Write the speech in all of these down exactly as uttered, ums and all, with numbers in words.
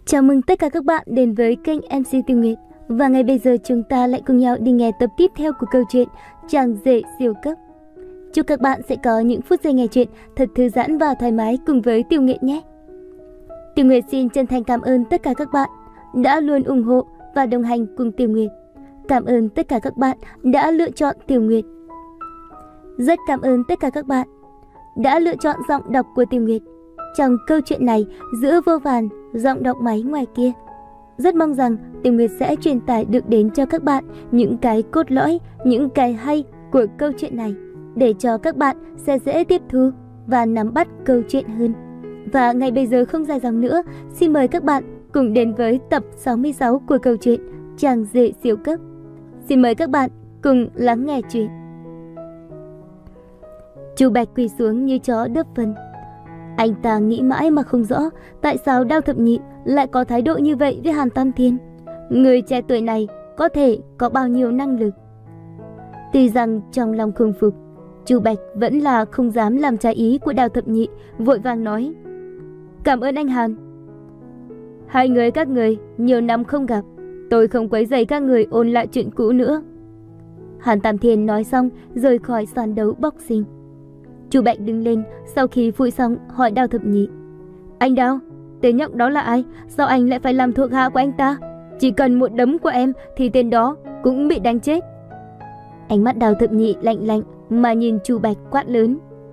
Chào mừng tất cả các bạn đến với kênh em xê Tiêu Nguyệt. Và ngay bây giờ chúng ta lại cùng nhau đi nghe tập tiếp theo của câu chuyện Chàng rể siêu cấp. Chúc các bạn sẽ có những phút giây nghe chuyện thật thư giãn và thoải mái cùng với Tiêu Nguyệt nhé. Tiêu Nguyệt xin chân thành cảm ơn tất cả các bạn đã luôn ủng hộ và đồng hành cùng Tiêu Nguyệt. Cảm ơn tất cả các bạn đã lựa chọn Tiêu Nguyệt. Rất cảm ơn tất cả các bạn đã lựa chọn giọng đọc của Tiêu Nguyệt trong câu chuyện này giữa vô vàn giọng đọc máy ngoài kia. Rất mong rằng Tiêu Nguyệt sẽ truyền tải được đến cho các bạn những cái cốt lõi, những cái hay của câu chuyện này để cho các bạn sẽ dễ tiếp thu và nắm bắt câu chuyện hơn. Và ngay bây giờ không dài dòng nữa, xin mời các bạn cùng đến với tập sáu mươi sáu của câu chuyện Chàng rể siêu cấp. Xin mời các bạn cùng lắng nghe chuyện. Chu Bạch quỳ xuống như chó đớp phân. Anh ta nghĩ mãi mà không rõ tại sao Đao Thập Nhị lại có thái độ như vậy với Hàn Tam Thiên. Người trẻ tuổi này có thể có bao nhiêu năng lực. Tuy rằng trong lòng không phục, Chu Bạch vẫn là không dám làm trái ý của Đao Thập Nhị, vội vàng nói: "Cảm ơn anh Hàn. Hai người các người nhiều năm không gặp, tôi không quấy rầy các người ôn lại chuyện cũ nữa." Hàn Tam Thiên nói xong rời khỏi sàn đấu boxing. Chu Bạch đứng lên sau khi phui xong hỏi Đao Thập Nhị: "Anh Đao, tên nhóc đó là ai? Sao anh lại phải làm thuộc hạ của anh ta? Chỉ cần một đấm của em thì tên đó cũng bị đánh chết." Ánh mắt Đao Thập Nhị lạnh lạnh mà nhìn Chu Bạch quát lớn: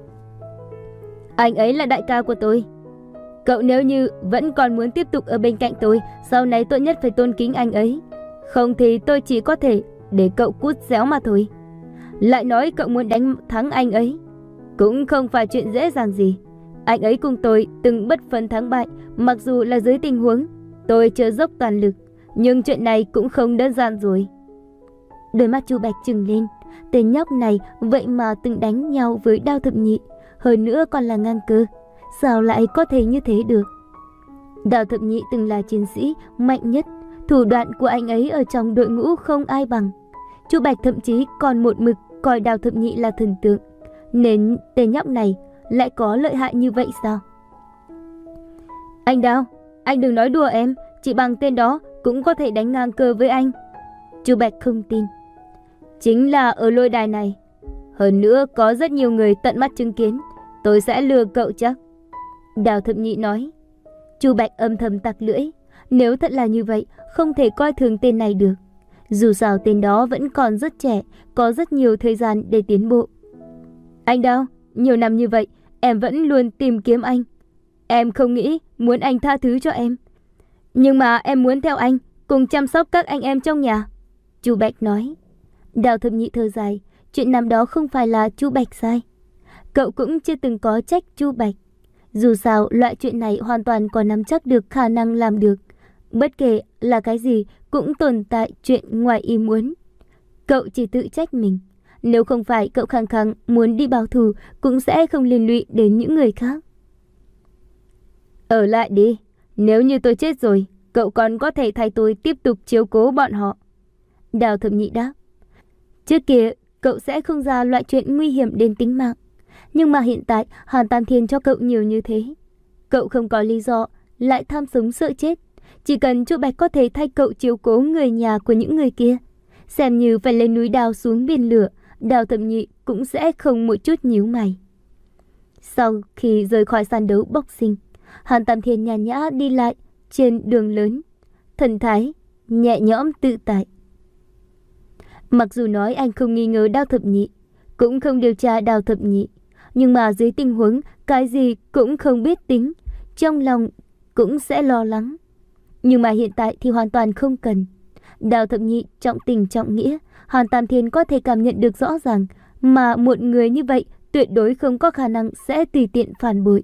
"Anh ấy là đại ca của tôi. Cậu nếu như vẫn còn muốn tiếp tục ở bên cạnh tôi, sau này tốt nhất phải tôn kính anh ấy. Không thì tôi chỉ có thể để cậu cút réo mà thôi. Lại nói cậu muốn đánh thắng anh ấy cũng không phải chuyện dễ dàng gì. Anh ấy cùng tôi từng bất phân thắng bại, mặc dù là dưới tình huống tôi chưa dốc toàn lực, nhưng chuyện này cũng không đơn giản rồi." Đôi mắt Chu Bạch trừng lên, tên nhóc này vậy mà từng đánh nhau với Đao Thập Nhị, hơn nữa còn là ngang cơ, sao lại có thể như thế được? Đao Thập Nhị từng là chiến sĩ mạnh nhất, thủ đoạn của anh ấy ở trong đội ngũ không ai bằng. Chu Bạch thậm chí còn một mực coi Đao Thập Nhị là thần tượng, nên tên nhóc này lại có lợi hại như vậy sao? "Anh Đao, anh đừng nói đùa em, chỉ bằng tên đó cũng có thể đánh ngang cơ với anh." Chu Bạch không tin. "Chính là ở lôi đài này. Hơn nữa có rất nhiều người tận mắt chứng kiến, tôi sẽ lừa cậu chắc." Đao Thập Nhị nói. Chu Bạch âm thầm tặc lưỡi. Nếu thật là như vậy, không thể coi thường tên này được. Dù sao tên đó vẫn còn rất trẻ, có rất nhiều thời gian để tiến bộ. "Anh Đao, nhiều năm như vậy, em vẫn luôn tìm kiếm anh. Em không nghĩ muốn anh tha thứ cho em. Nhưng mà em muốn theo anh, cùng chăm sóc các anh em trong nhà." Chu Bạch nói. Đao Thập Nhị thở dài. Chuyện năm đó không phải là Chu Bạch sai. Cậu cũng chưa từng có trách Chu Bạch. Dù sao, loại chuyện này hoàn toàn có nắm chắc được khả năng làm được. Bất kể là cái gì cũng tồn tại chuyện ngoài ý muốn. Cậu chỉ tự trách mình. Nếu không phải cậu khăng khăng muốn đi báo thù, cũng sẽ không liên lụy đến những người khác. "Ở lại đi. Nếu như tôi chết rồi, cậu còn có thể thay tôi tiếp tục chiếu cố bọn họ." Đao Thập Nhị đáp. Trước kia cậu sẽ không ra loại chuyện nguy hiểm đến tính mạng, nhưng mà hiện tại Hàn Tam Thiên cho cậu nhiều như thế, cậu không có lý do lại tham sống sợ chết. Chỉ cần Chu Bạch có thể thay cậu chiếu cố người nhà của những người kia, xem như phải lên núi đao xuống biển lửa, Đao Thập Nhị cũng sẽ không một chút nhíu mày. Sau khi rời khỏi sàn đấu boxing, Hàn Tam Thiên nhàn nhã đi lại trên đường lớn, thần thái nhẹ nhõm tự tại. Mặc dù nói anh không nghi ngờ Đao Thập Nhị, cũng không điều tra Đao Thập Nhị, nhưng mà dưới tình huống cái gì cũng không biết tính, trong lòng cũng sẽ lo lắng. Nhưng mà hiện tại thì hoàn toàn không cần. Đao Thập Nhị trọng tình trọng nghĩa, Hàn Tam Thiên có thể cảm nhận được rõ ràng, mà một người như vậy tuyệt đối không có khả năng sẽ tùy tiện phản bội.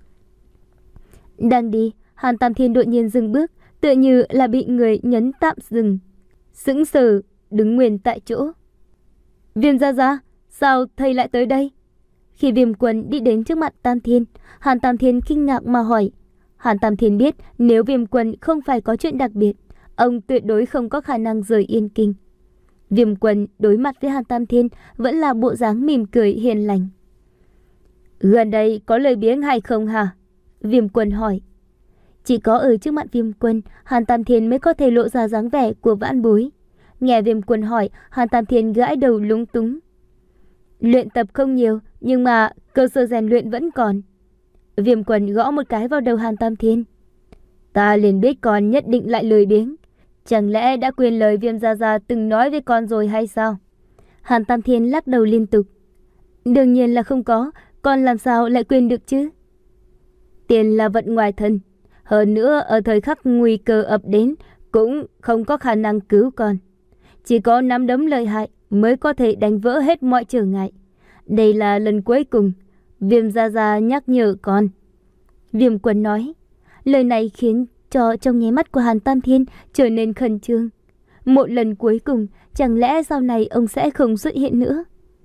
Đang đi, Hàn Tam Thiên đột nhiên dừng bước, tựa như là bị người nhấn tạm dừng, sững sờ đứng nguyên tại chỗ. "Viêm gia gia, sao thầy lại tới đây?" Khi Viêm Quân đi đến trước mặt Tam Thiên, Hàn Tam Thiên kinh ngạc mà hỏi. Hàn Tam Thiên biết nếu Viêm Quân không phải có chuyện đặc biệt, ông tuyệt đối không có khả năng rời Yên Kinh. Viêm Quân đối mặt với Hàn Tam Thiên vẫn là bộ dáng mỉm cười hiền lành. "Gần đây có lời biếng hay không hả?" Viêm Quân hỏi. Chỉ có ở trước mặt Viêm Quân, Hàn Tam Thiên mới có thể lộ ra dáng vẻ của vãn bối. Nghe Viêm Quân hỏi, Hàn Tam Thiên gãi đầu lúng túng. Luyện tập không nhiều, nhưng mà cơ sở rèn luyện vẫn còn. Viêm Quân gõ một cái vào đầu Hàn Tam Thiên. Ta liền biết con nhất định lại lười biếng. Chẳng lẽ đã quên lời Viêm Gia Gia từng nói với con rồi hay sao? Hàn Tam Thiên lắc đầu liên tục. Đương nhiên là không có, con làm sao lại quên được chứ? Tiền là vật ngoài thân. Hơn nữa ở thời khắc nguy cơ ập đến cũng không có khả năng cứu con. Chỉ có nắm đấm lợi hại mới có thể đánh vỡ hết mọi trở ngại. Đây là lần cuối cùng Viêm Gia Gia nhắc nhở con. Viêm Quân nói. Lời này khiến cho trong nháy mắt của Hàn Tam Thiên trở nên khẩn trương. Một lần cuối cùng, chẳng lẽ sau này ông sẽ không xuất hiện nữa?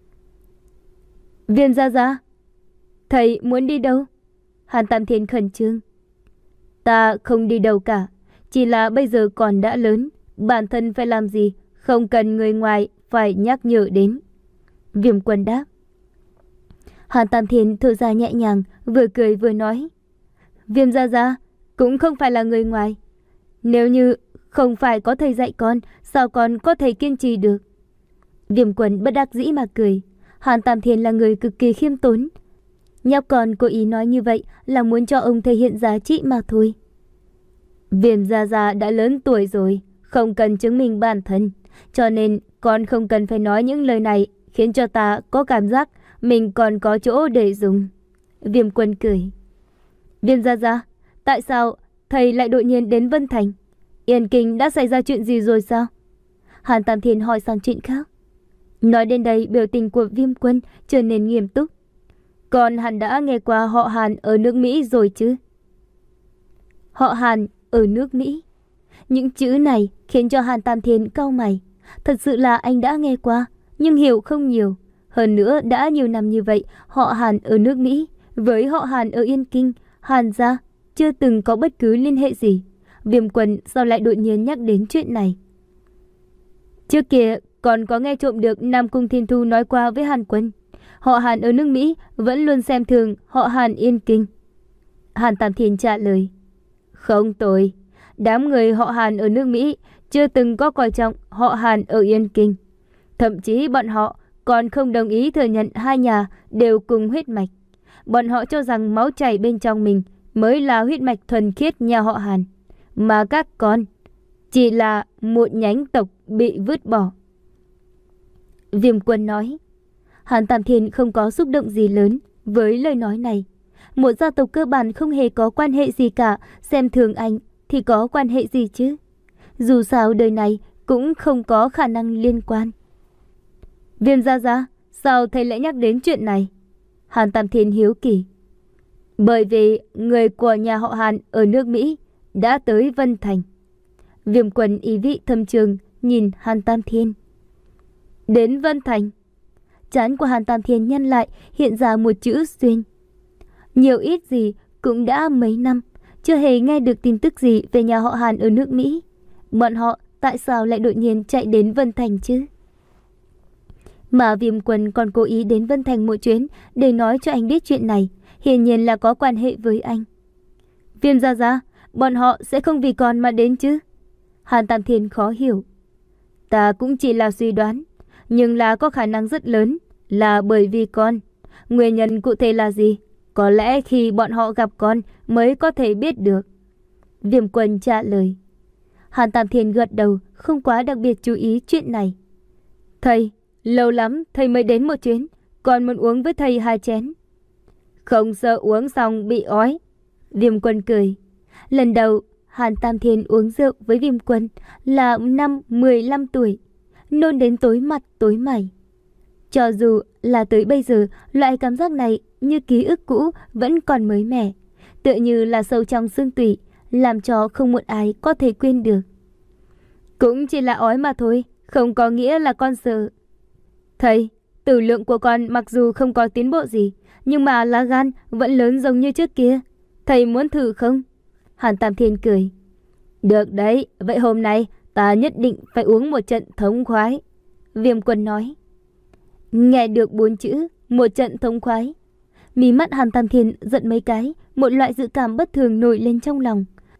Viêm Gia Gia, thầy muốn đi đâu? Hàn Tam Thiên khẩn trương. Ta không đi đâu cả, chỉ là bây giờ còn đã lớn, bản thân phải làm gì, không cần người ngoài phải nhắc nhở đến. Viêm Quân đáp. Hàn Tam Thiên thở dài nhẹ nhàng, vừa cười vừa nói. Viêm Gia Gia cũng không phải là người ngoài. Nếu như không phải có thầy dạy con, sao con có thể kiên trì được? Viêm Quân bất đắc dĩ mà cười. Hàn Tam Thiên là người cực kỳ khiêm tốn. Nhóc con cố ý nói như vậy là muốn cho ông thể hiện giá trị mà thôi. Viêm Gia Gia đã lớn tuổi rồi, không cần chứng minh bản thân. Cho nên con không cần phải nói những lời này khiến cho ta có cảm giác mình còn có chỗ để dùng. Viêm Quân cười. Viêm Gia Gia, tại sao thầy lại đột nhiên đến Vân Thành? Yên Kinh đã xảy ra chuyện gì rồi sao? Hàn Tam Thiên hỏi sang chuyện khác. Nói đến đây, biểu tình của Viêm Quân trở nên nghiêm túc. Con hẳn đã nghe qua họ Hàn ở nước Mỹ rồi chứ? Họ Hàn ở nước Mỹ? Những chữ này khiến cho Hàn Tam Thiên cau mày. Thật sự là anh đã nghe qua, nhưng hiểu không nhiều. Hơn nữa đã nhiều năm như vậy, họ Hàn ở nước Mỹ với họ Hàn ở Yên Kinh, Hàn gia chưa từng có bất cứ liên hệ gì. Viêm Quân sao lại đột nhiên nhắc đến chuyện này? Trước kia còn có nghe trộm được Nam Cung Thiên Thu nói qua với Hàn Quân, họ Hàn ở nước Mỹ vẫn luôn xem thường họ Hàn Yên Kinh. Hàn Tam Thiên trả lời. Không tồi, đám người họ Hàn ở nước Mỹ chưa từng có coi trọng họ Hàn ở Yên Kinh. Thậm chí bọn họ còn không đồng ý thừa nhận hai nhà đều cùng huyết mạch. Bọn họ cho rằng máu chảy bên trong mình mới là huyết mạch thuần khiết nhà họ Hàn, mà các con chỉ là một nhánh tộc bị vứt bỏ. Viêm Quân nói. Hàn Tam Thiên không có xúc động gì lớn với lời nói này. Một gia tộc cơ bản không hề có quan hệ gì cả, xem thường anh thì có quan hệ gì chứ? Dù sao đời này cũng không có khả năng liên quan. Viêm Gia Gia, sao thầy lại nhắc đến chuyện này? Hàn Tam Thiên hiếu kỳ. Bởi vì người của nhà họ Hàn ở nước Mỹ đã tới Vân Thành. Viêm Quân ý vị thâm trường nhìn Hàn Tam Thiên. Đến Vân Thành? Trán của Hàn Tam Thiên nhăn lại, hiện ra một chữ xuyên. Nhiều ít gì cũng đã mấy năm, chưa hề nghe được tin tức gì về nhà họ Hàn ở nước Mỹ. Bọn họ tại sao lại đột nhiên chạy đến Vân Thành chứ? Mà Viêm Quân còn cố ý đến Vân Thành một chuyến để nói cho anh biết chuyện này, hiển nhiên là có quan hệ với anh. Viêm Gia Gia, bọn họ sẽ không vì con mà đến chứ? Hàn Tam Thiên khó hiểu. Ta cũng chỉ là suy đoán, nhưng là có khả năng rất lớn là bởi vì con. Nguyên nhân cụ thể là gì? Có lẽ khi bọn họ gặp con mới có thể biết được. Viêm Quân trả lời. Hàn Tam Thiên gật đầu, không quá đặc biệt chú ý chuyện này. Thầy, lâu lắm thầy mới đến một chuyến, còn muốn uống với thầy hai chén. Không sợ uống xong bị ói. Viêm Quân cười. Lần đầu Hàn Tam Thiên uống rượu với Viêm Quân là năm mười lăm tuổi, nôn đến tối mặt tối mày. Cho dù là tới bây giờ, loại cảm giác này như ký ức cũ vẫn còn mới mẻ, tựa như là sâu trong xương tủy, làm cho không một ai có thể quên được. Cũng chỉ là ói mà thôi, không có nghĩa là con sợ. Thầy, tử lượng của con mặc dù không có tiến bộ gì, nhưng mà lá gan vẫn lớn giống như trước kia. Thầy muốn thử không? Hàn Tam Thiên cười. Được đấy, vậy hôm nay ta nhất định phải uống một trận thống khoái. Viêm Quân nói. Nghe được bốn chữ, một trận thống khoái. Mí mắt Hàn Tam Thiên giận mấy cái, một loại dự cảm bất thường nổi lên trong lòng.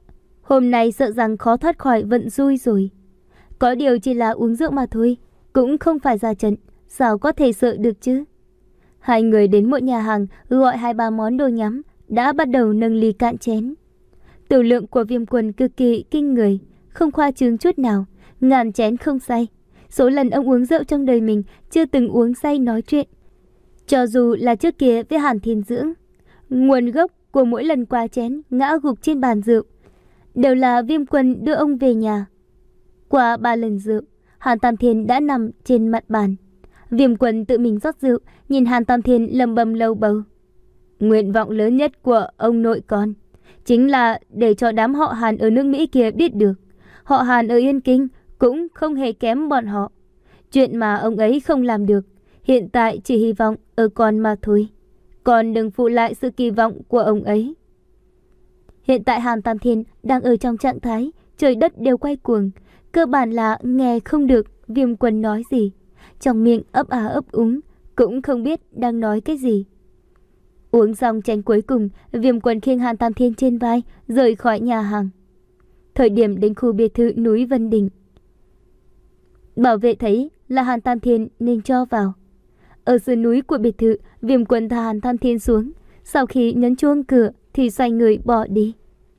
Hôm nay sợ rằng khó thoát khỏi vận xui rồi. Có điều chỉ là uống rượu mà thôi, cũng không phải ra trận, sao có thể sợ được chứ. Hai người đến một nhà hàng gọi hai ba món đồ nhắm, đã bắt đầu nâng ly cạn chén. Tiểu lượng của Viêm Quân cực kỳ kinh người, không khoa trương chút nào, ngàn chén không say. Số lần ông uống rượu trong đời mình chưa từng uống say nói chuyện. Cho dù là trước kia với Hàn Thiên Dưỡng, nguồn gốc của mỗi lần qua chén ngã gục trên bàn rượu đều là Viêm Quân đưa ông về nhà. Qua ba lần rượu, Hàn Tam Thiên đã nằm trên mặt bàn. Viêm Quân tự mình rót rượu, nhìn Hàn Tam Thiên lầm bầm lầu bầu. Nguyện vọng lớn nhất của ông nội con chính là để cho đám họ Hàn ở nước Mỹ kia biết được, họ Hàn ở Yên Kinh cũng không hề kém bọn họ. Chuyện mà ông ấy không làm được, hiện tại chỉ hy vọng ở con mà thôi. Còn đừng phụ lại sự kỳ vọng của ông ấy. Hiện tại Hàn Tam Thiên đang ở trong trạng thái trời đất đều quay cuồng, cơ bản là nghe không được Viêm Quân nói gì, trong miệng ấp á ấp úng, cũng không biết đang nói cái gì. Uống xong chén cuối cùng, Viêm Quân khiêng Hàn Tam Thiên trên vai rời khỏi nhà hàng. Thời điểm đến khu biệt thự núi Vân Đình, bảo vệ thấy là Hàn Tam Thiên nên cho vào. Ở sườn núi của biệt thự, Viêm Quân thả Hàn Tam Thiên xuống, sau khi nhấn chuông cửa thì xoay người bỏ đi.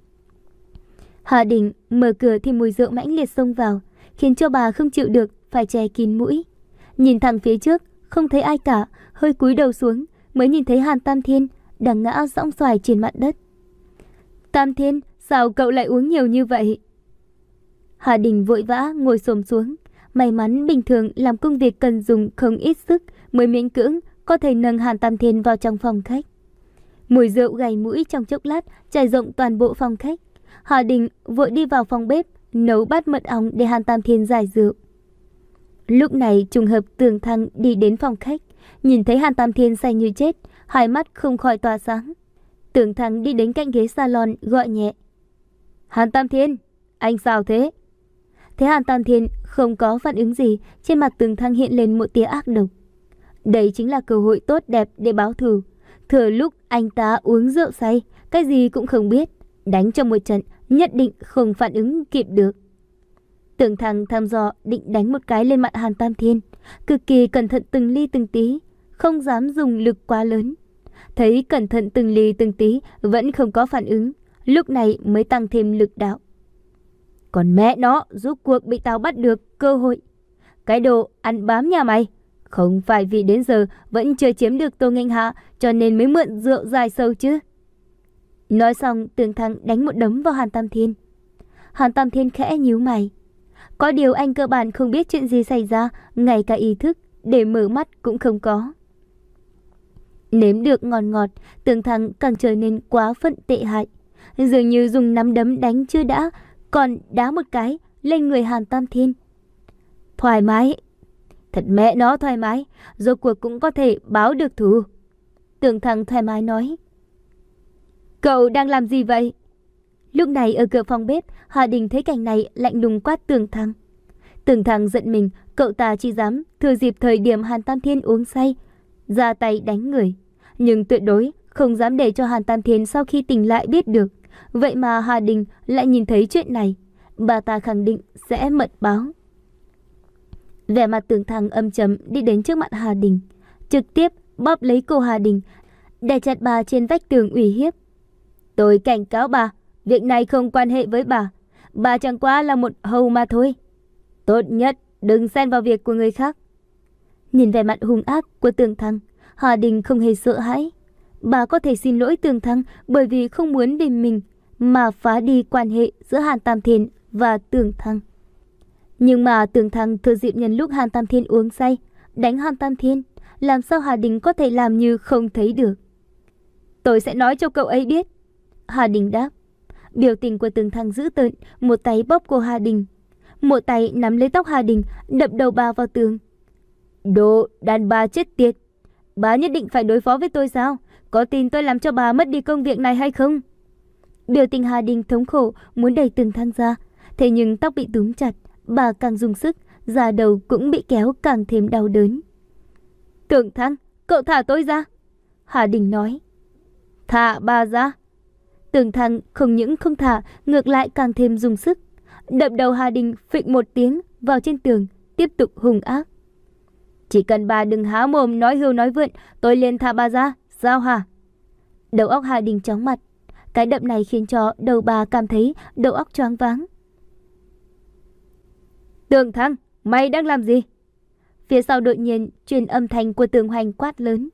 Hà Đình mở cửa thì mùi rượu mãnh liệt xông vào, khiến cho bà không chịu được phải che kín mũi. Nhìn thẳng phía trước, không thấy ai cả, hơi cúi đầu xuống mới nhìn thấy Hàn Tam Thiên đang ngã sõng xoài trên mặt đất. Tam Thiên, sao cậu lại uống nhiều như vậy? Hà Đình vội vã ngồi xổm xuống. May mắn bình thường làm công việc cần dùng không ít sức mới miễn cưỡng có thể nâng Hàn Tam Thiên vào trong phòng khách. Mùi rượu gầy mũi trong chốc lát trải rộng toàn bộ phòng khách. Hà Đình vội đi vào phòng bếp nấu bát mật ong để Hàn Tam Thiên giải rượu. Lúc này trùng hợp Tường Thăng đi đến phòng khách, nhìn thấy Hàn Tam Thiên say như chết, hai mắt không khỏi tỏa sáng. Tường Thăng đi đến cạnh ghế salon gọi nhẹ. Hàn Tam Thiên, anh sao thế? Thế Hàn Tam Thiên không có phản ứng gì, trên mặt Tường Thăng hiện lên một tia ác độc. Đây chính là cơ hội tốt đẹp để báo thù. Thừa lúc anh ta uống rượu say, cái gì cũng không biết, đánh trong một trận nhất định không phản ứng kịp được. Tường Thăng thăm dò định đánh một cái lên mặt Hàn Tam Thiên, cực kỳ cẩn thận từng ly từng tí, không dám dùng lực quá lớn. Thấy cẩn thận từng ly từng tí vẫn không có phản ứng, lúc này mới tăng thêm lực đạo. Còn mẹ nó, rốt cuộc bị tao bắt được cơ hội. Cái đồ ăn bám nhà mày, không phải vì đến giờ vẫn chưa chiếm được Tô Nghênh Hạ cho nên mới mượn rượu dài sâu chứ. Nói xong, Tường Thăng đánh một đấm vào Hàn Tam Thiên. Hàn Tam Thiên khẽ nhíu mày. Có điều anh cơ bản không biết chuyện gì xảy ra, ngay cả ý thức để mở mắt cũng không có. Nếm được ngon ngọt, Tường Thăng càng trở nên quá phận tệ hại. Dường như dùng nắm đấm đánh chưa đã, còn đá một cái lên người Hàn Tam Thiên. Thoải mái, thật mẹ nó thoải mái, rốt cuộc cũng có thể báo được thù. Tường Thăng thoải mái nói. Cậu đang làm gì vậy? Lúc này ở cửa phòng bếp, Hà Đình thấy cảnh này lạnh lùng quát Tường Thăng. Tường Thăng giận mình, cậu ta chỉ dám thừa dịp thời điểm Hàn Tam Thiên uống say ra tay đánh người, nhưng tuyệt đối không dám để cho Hàn Tam Thiên sau khi tỉnh lại biết được. Vậy mà Hà Đình lại nhìn thấy chuyện này, bà ta khẳng định sẽ mật báo. Vẻ mặt Tường Thăng âm trầm đi đến trước mặt Hà Đình, trực tiếp bóp lấy cô Hà Đình, đè chặt bà trên vách tường uy hiếp. Tôi cảnh cáo bà, việc này không quan hệ với bà, bà chẳng qua là một hầu mà thôi. Tốt nhất đừng xen vào việc của người khác. Nhìn vẻ mặt hung ác của Tường Thăng, Hà Đình không hề sợ hãi. Bà có thể xin lỗi Tường Thăng bởi vì không muốn vì mình mà phá đi quan hệ giữa Hàn Tam Thiên và Tường Thăng. Nhưng mà Tường Thăng thừa dịp nhân lúc Hàn Tam Thiên uống say đánh Hàn Tam Thiên, làm sao Hà Đình có thể làm như không thấy được? Tôi sẽ nói cho cậu ấy biết. Hà Đình đáp. Biểu tình của Tường Thăng dữ tợn, một tay bóp cô Hà Đình, một tay nắm lấy tóc Hà Đình, đập đầu bà vào tường. Đồ đàn bà chết tiệt, bà nhất định phải đối phó với tôi sao? Có tin tôi làm cho bà mất đi công việc này hay không? Biểu tình Hà Đình thống khổ muốn đẩy Tường Thăng ra, thế nhưng tóc bị túm chặt, bà càng dùng sức, da đầu cũng bị kéo càng thêm đau đớn. Tường Thăng, cậu thả tôi ra. Hà Đình nói. Thả bà ra. Tưởng Thăng không những không thả, ngược lại càng thêm dùng sức. Đập đầu Hà Đình phịch một tiếng vào trên tường, tiếp tục hung ác. Chỉ cần bà đừng há mồm nói hưu nói vượn, tôi liền thả bà ra, sao hả? Đầu óc Hà Đình chóng mặt. Cái đập này khiến cho đầu bà cảm thấy đầu óc choáng váng. Tưởng Thăng, mày đang làm gì? Phía sau đột nhiên truyền âm thanh của Tưởng Hoành quát lớn.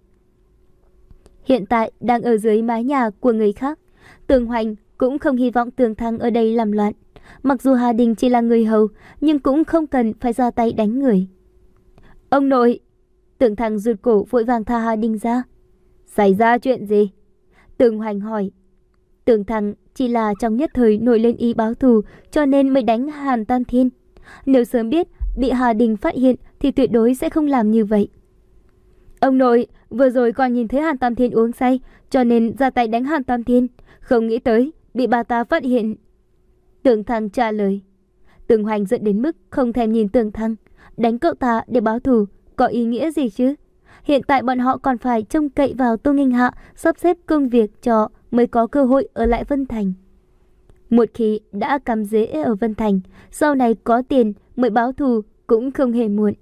Hiện tại đang ở dưới mái nhà của người khác. Tưởng Hoành cũng không hy vọng Tưởng Thăng ở đây làm loạn. Mặc dù Hà Đình chỉ là người hầu, nhưng cũng không cần phải ra tay đánh người. Ông nội! Tưởng Thăng rụt cổ vội vàng tha Hà Đình ra. Xảy ra chuyện gì? Tưởng Hoành hỏi. Tưởng Thăng chỉ là trong nhất thời nổi lên ý báo thù, cho nên mới đánh Hàn Tam Thiên. Nếu sớm biết bị Hà Đình phát hiện thì tuyệt đối sẽ không làm như vậy. Ông nội, vừa rồi còn nhìn thấy Hàn Tam Thiên uống say, cho nên ra tay đánh Hàn Tam Thiên. Không nghĩ tới bị bà ta phát hiện. Tưởng Thăng trả lời. Tưởng Hoành giận đến mức không thèm nhìn Tưởng Thăng. Đánh cậu ta để báo thù có ý nghĩa gì chứ? Hiện tại bọn họ còn phải trông cậy vào Tô Nghinh Hạ sắp xếp công việc cho mới có cơ hội ở lại Vân Thành. Một khi đã cắm rễ ở Vân Thành, sau này có tiền mới báo thù cũng không hề muộn.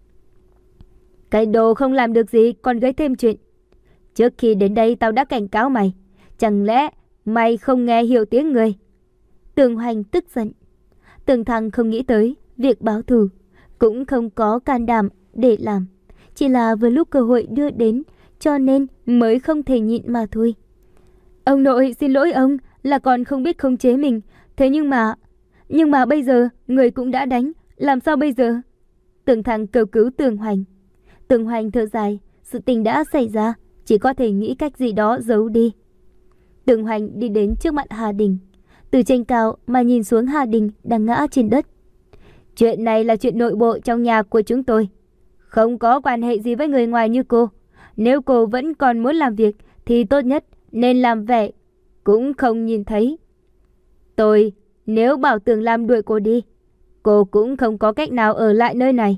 Cái đồ không làm được gì còn gây thêm chuyện. Trước khi đến đây tao đã cảnh cáo mày. Chẳng lẽ mày không nghe hiểu tiếng người? Tưởng Hoành tức giận. Tưởng Thăng không nghĩ tới việc báo thù, cũng không có can đảm để làm. Chỉ là vừa lúc cơ hội đưa đến, cho nên mới không thể nhịn mà thôi. Ông nội, xin lỗi ông, là còn không biết khống chế mình. Thế nhưng mà... Nhưng mà bây giờ, người cũng đã đánh, làm sao bây giờ? Tưởng Thăng cầu cứu Tưởng Hoành. Tưởng Hoành thở dài, sự tình đã xảy ra, chỉ có thể nghĩ cách gì đó giấu đi. Tưởng Hoành đi đến trước mặt Hà Đình, từ trên cao mà nhìn xuống Hà Đình đang ngã trên đất. Chuyện này là chuyện nội bộ trong nhà của chúng tôi, không có quan hệ gì với người ngoài như cô. Nếu cô vẫn còn muốn làm việc thì tốt nhất nên làm vẻ cũng không nhìn thấy. Tôi nếu bảo Tưởng Lam đuổi cô đi, cô cũng không có cách nào ở lại nơi này.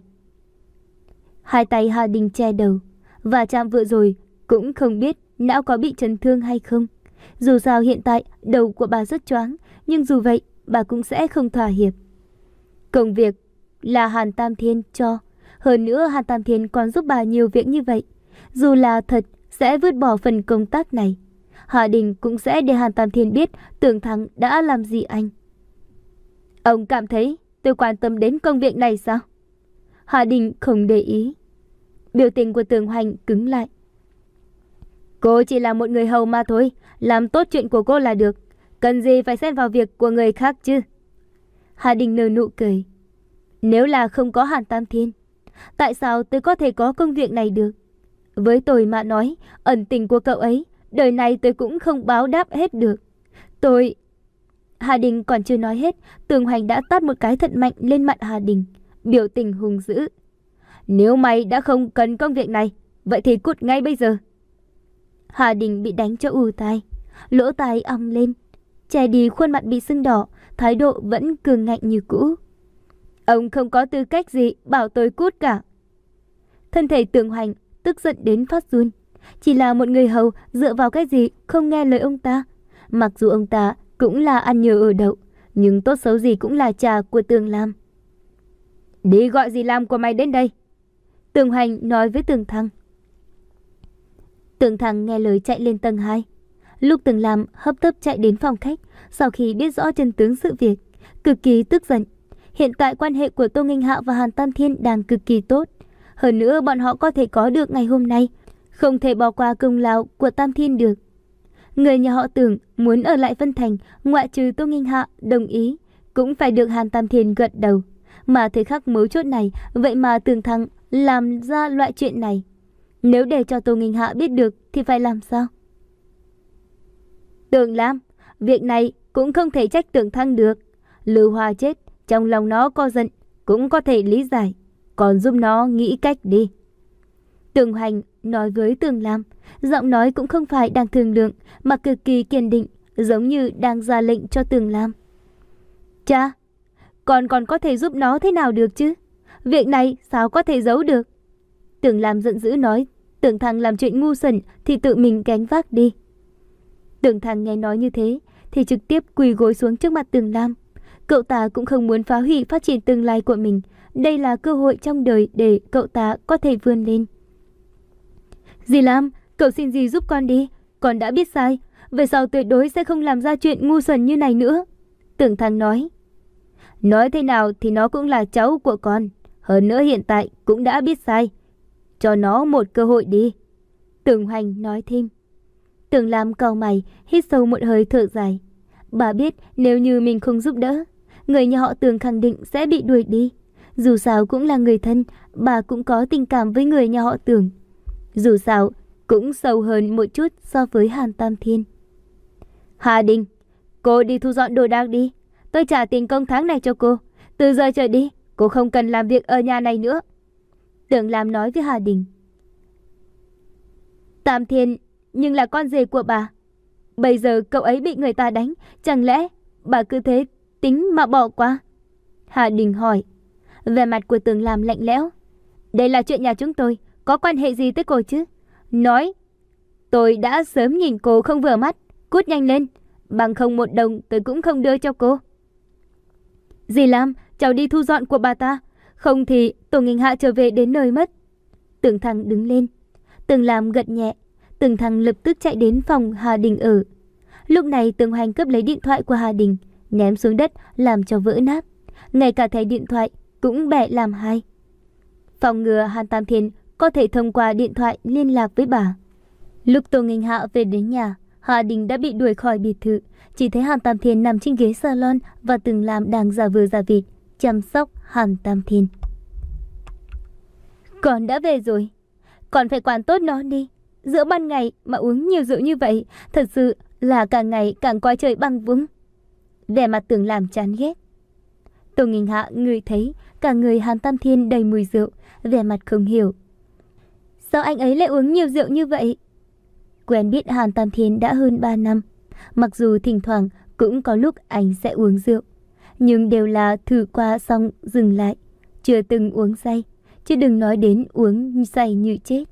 Hai tay Hà Đình che đầu, và chạm vừa rồi cũng không biết não có bị chấn thương hay không. Dù sao hiện tại đầu của bà rất choáng, nhưng dù vậy bà cũng sẽ không thỏa hiệp. Công việc là Hàn Tam Thiên cho, hơn nữa Hàn Tam Thiên còn giúp bà nhiều việc như vậy. Dù là thật sẽ vứt bỏ phần công tác này, Hà Đình cũng sẽ để Hàn Tam Thiên biết Tưởng Thăng đã làm gì anh. Ông cảm thấy tôi quan tâm đến công việc này sao? Hà Đình không để ý. Biểu tình của Tưởng Hoành cứng lại. Cô chỉ là một người hầu mà thôi, làm tốt chuyện của cô là được, cần gì phải xen vào việc của người khác chứ? Hà Đình nở nụ cười. Nếu là không có Hàn Tam Thiên, tại sao tôi có thể có công việc này được? Với tôi mà nói, ẩn tình của cậu ấy, đời này tôi cũng không báo đáp hết được. Tôi... Hà Đình còn chưa nói hết, Tưởng Hoành đã tát một cái thật mạnh lên mặt Hà Đình, biểu tình hung dữ. Nếu mày đã không cần công việc này, vậy thì cút ngay bây giờ. Hà Đình bị đánh cho ù tai, lỗ tai ong lên, che đi khuôn mặt bị sưng đỏ, thái độ vẫn cường ngạnh như cũ. Ông không có tư cách gì bảo tôi cút cả. Thân thể Tưởng Hoành tức giận đến phát run. Chỉ là một người hầu, dựa vào cái gì không nghe lời ông ta? Mặc dù ông ta cũng là ăn nhờ ở đậu, nhưng tốt xấu gì cũng là trà của Tưởng Lam. Đi gọi dì Lam của mày đến đây. Tưởng Hoành nói với Tưởng Thăng. Tưởng Thăng nghe lời chạy lên tầng hai. Lúc Tưởng Lam hấp tấp chạy đến phòng khách, sau khi biết rõ chân tướng sự việc, cực kỳ tức giận. Hiện tại quan hệ của Tô Nghinh Hạ và Hàn Tam Thiên đang cực kỳ tốt. Hơn nữa bọn họ có thể có được ngày hôm nay, không thể bỏ qua công lao của Tam Thiên được. Người nhà họ Tưởng muốn ở lại Vân Thành, ngoại trừ Tô Nghinh Hạ đồng ý, cũng phải được Hàn Tam Thiên gật đầu. Mà thời khắc mấu chốt này, vậy mà Tưởng Thăng làm ra loại chuyện này. Nếu để cho Tô Nghinh Hạ biết được thì phải làm sao? Tưởng Lam, việc này cũng không thể trách Tưởng Thăng được. Lưu Hoa chết, trong lòng nó có giận, cũng có thể lý giải, còn giúp nó nghĩ cách đi. Tưởng Hoành nói với Tưởng Lam, giọng nói cũng không phải đang thương lượng, mà cực kỳ kiên định, giống như đang ra lệnh cho Tưởng Lam. Cha, con còn có thể giúp nó thế nào được chứ? Việc này sao có thể giấu được? Tưởng Lam giận dữ nói, Tưởng Thăng làm chuyện ngu xuẩn thì tự mình gánh vác đi. Tưởng Thăng nghe nói như thế, thì trực tiếp quỳ gối xuống trước mặt Tưởng Lam. Cậu ta cũng không muốn phá hủy phát triển tương lai của mình. Đây là cơ hội trong đời để cậu ta có thể vươn lên. Dì Lam, cậu xin dì giúp con đi. Con đã biết sai. Về sau tuyệt đối sẽ không làm ra chuyện ngu xuẩn như này nữa. Tưởng Thăng nói. Nói thế nào thì nó cũng là cháu của con. Hơn nữa hiện tại cũng đã biết sai. Cho nó một cơ hội đi. Tưởng Hoành nói thêm. Tưởng Lam cau mày, hít sâu một hơi thở dài. Bà biết nếu như mình không giúp đỡ, người nhà họ Tưởng khẳng định sẽ bị đuổi đi. Dù sao cũng là người thân, bà cũng có tình cảm với người nhà họ Tưởng. Dù sao cũng sâu hơn một chút so với Hàn Tam Thiên. Hà Đình, cô đi thu dọn đồ đạc đi. Tôi trả tiền công tháng này cho cô. Từ giờ trở đi, cô không cần làm việc ở nhà này nữa. Tưởng Lam nói với Hà Đình. Tam Thiên nhưng là con rể của bà. Bây giờ cậu ấy bị người ta đánh, chẳng lẽ bà cứ thế tính mà bỏ qua? Hà Đình hỏi. Vẻ mặt của Tưởng Lam lạnh lẽo. Đây là chuyện nhà chúng tôi, có quan hệ gì tới cô chứ? Nói, tôi đã sớm nhìn cô không vừa mắt. Cút nhanh lên, bằng không một đồng tôi cũng không đưa cho cô. Dì Lam, cháu đi thu dọn của bà ta, không thì Tổ Nghinh Hạ trở về đến nơi mất. Tưởng Thăng đứng lên. Tưởng Lam gật nhẹ. Tưởng Thăng lập tức chạy đến phòng Hà Đình ở. Lúc này Tưởng Hoành cướp lấy điện thoại của Hà Đình, ném xuống đất làm cho vỡ nát. Ngay cả thẻ điện thoại cũng bẻ làm hai. Phòng ngừa Hàn Tam Thiên có thể thông qua điện thoại liên lạc với bà. Lúc Tô Nghinh Hạ về đến nhà, Hà Đình đã bị đuổi khỏi biệt thự. Chỉ thấy Hàn Tam Thiên nằm trên ghế salon và Tưởng Lam đang giả vờ giả vịt chăm sóc Hàn Tam Thiên. Con đã về rồi, còn phải quản tốt nó đi. Giữa ban ngày mà uống nhiều rượu như vậy, thật sự là càng ngày càng coi trời băng vung. Vẻ mặt Tưởng Lam chán ghét. Tô Nghinh Hạ ngửi thấy cả người Hàn Tam Thiên đầy mùi rượu, vẻ mặt không hiểu. Sao anh ấy lại uống nhiều rượu như vậy? Quen biết Hàn Tam Thiên đã hơn ba năm. Mặc dù thỉnh thoảng cũng có lúc anh sẽ uống rượu, nhưng đều là thử qua xong dừng lại, chưa từng uống say, chứ đừng nói đến uống say như chết.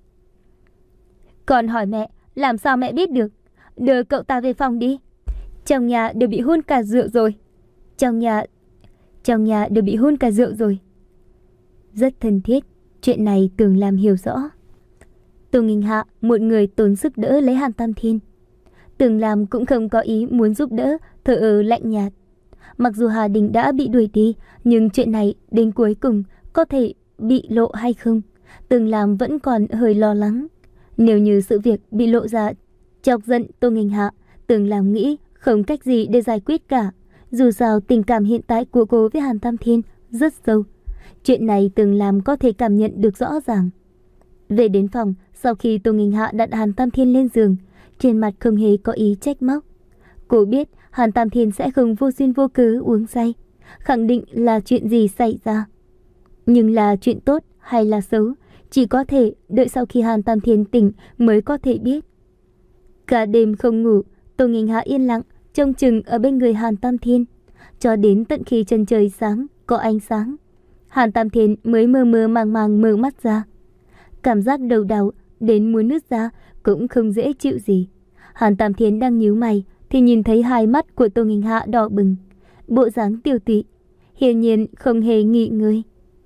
Còn hỏi mẹ, làm sao mẹ biết được? Đưa cậu ta về phòng đi. Trong nhà đều bị hôn cả rượu rồi. Trong nhà Trong nhà đều bị hôn cả rượu rồi. Rất thân thiết, chuyện này Tưởng Lam hiểu rõ. Tô Nghinh Hạ một người tốn sức đỡ lấy Hàn Tam Thiên. Tưởng Lam cũng không có ý muốn giúp đỡ, thờ ơ lạnh nhạt. Mặc dù Hà Đình đã bị đuổi đi, nhưng chuyện này đến cuối cùng có thể bị lộ hay không, Tưởng Lam vẫn còn hơi lo lắng. Nếu như sự việc bị lộ ra chọc giận Tô Nghinh Hạ, Tưởng Lam nghĩ không cách gì để giải quyết cả. Dù sao tình cảm hiện tại của cô với Hàn Tam Thiên rất sâu. Chuyện này Tưởng Lam có thể cảm nhận được rõ ràng. Về đến phòng, sau khi Tô Nghinh Hạ đặt Hàn Tam Thiên lên giường, trên mặt không hề có ý trách móc. Cô biết Hàn Tam Thiên sẽ không vô duyên vô cớ uống say, khẳng định là chuyện gì xảy ra. Nhưng là chuyện tốt hay là xấu, chỉ có thể đợi sau khi Hàn Tam Thiên tỉnh mới có thể biết. Cả đêm không ngủ, Tô Nghinh Hạ yên lặng trông chừng ở bên người Hàn Tam Thiên, cho đến tận khi chân trời sáng có ánh sáng, Hàn Tam Thiên mới mơ mơ màng màng mở mắt ra. Cảm giác đầu đau đến muốn nứt ra cũng không dễ chịu gì. Hàn Tam Thiên đang nhíu mày thì nhìn thấy hai mắt của Tô Nghinh Hạ đỏ bừng, bộ dáng tiêu tụy, hiển nhiên không hề nghỉ ngơi.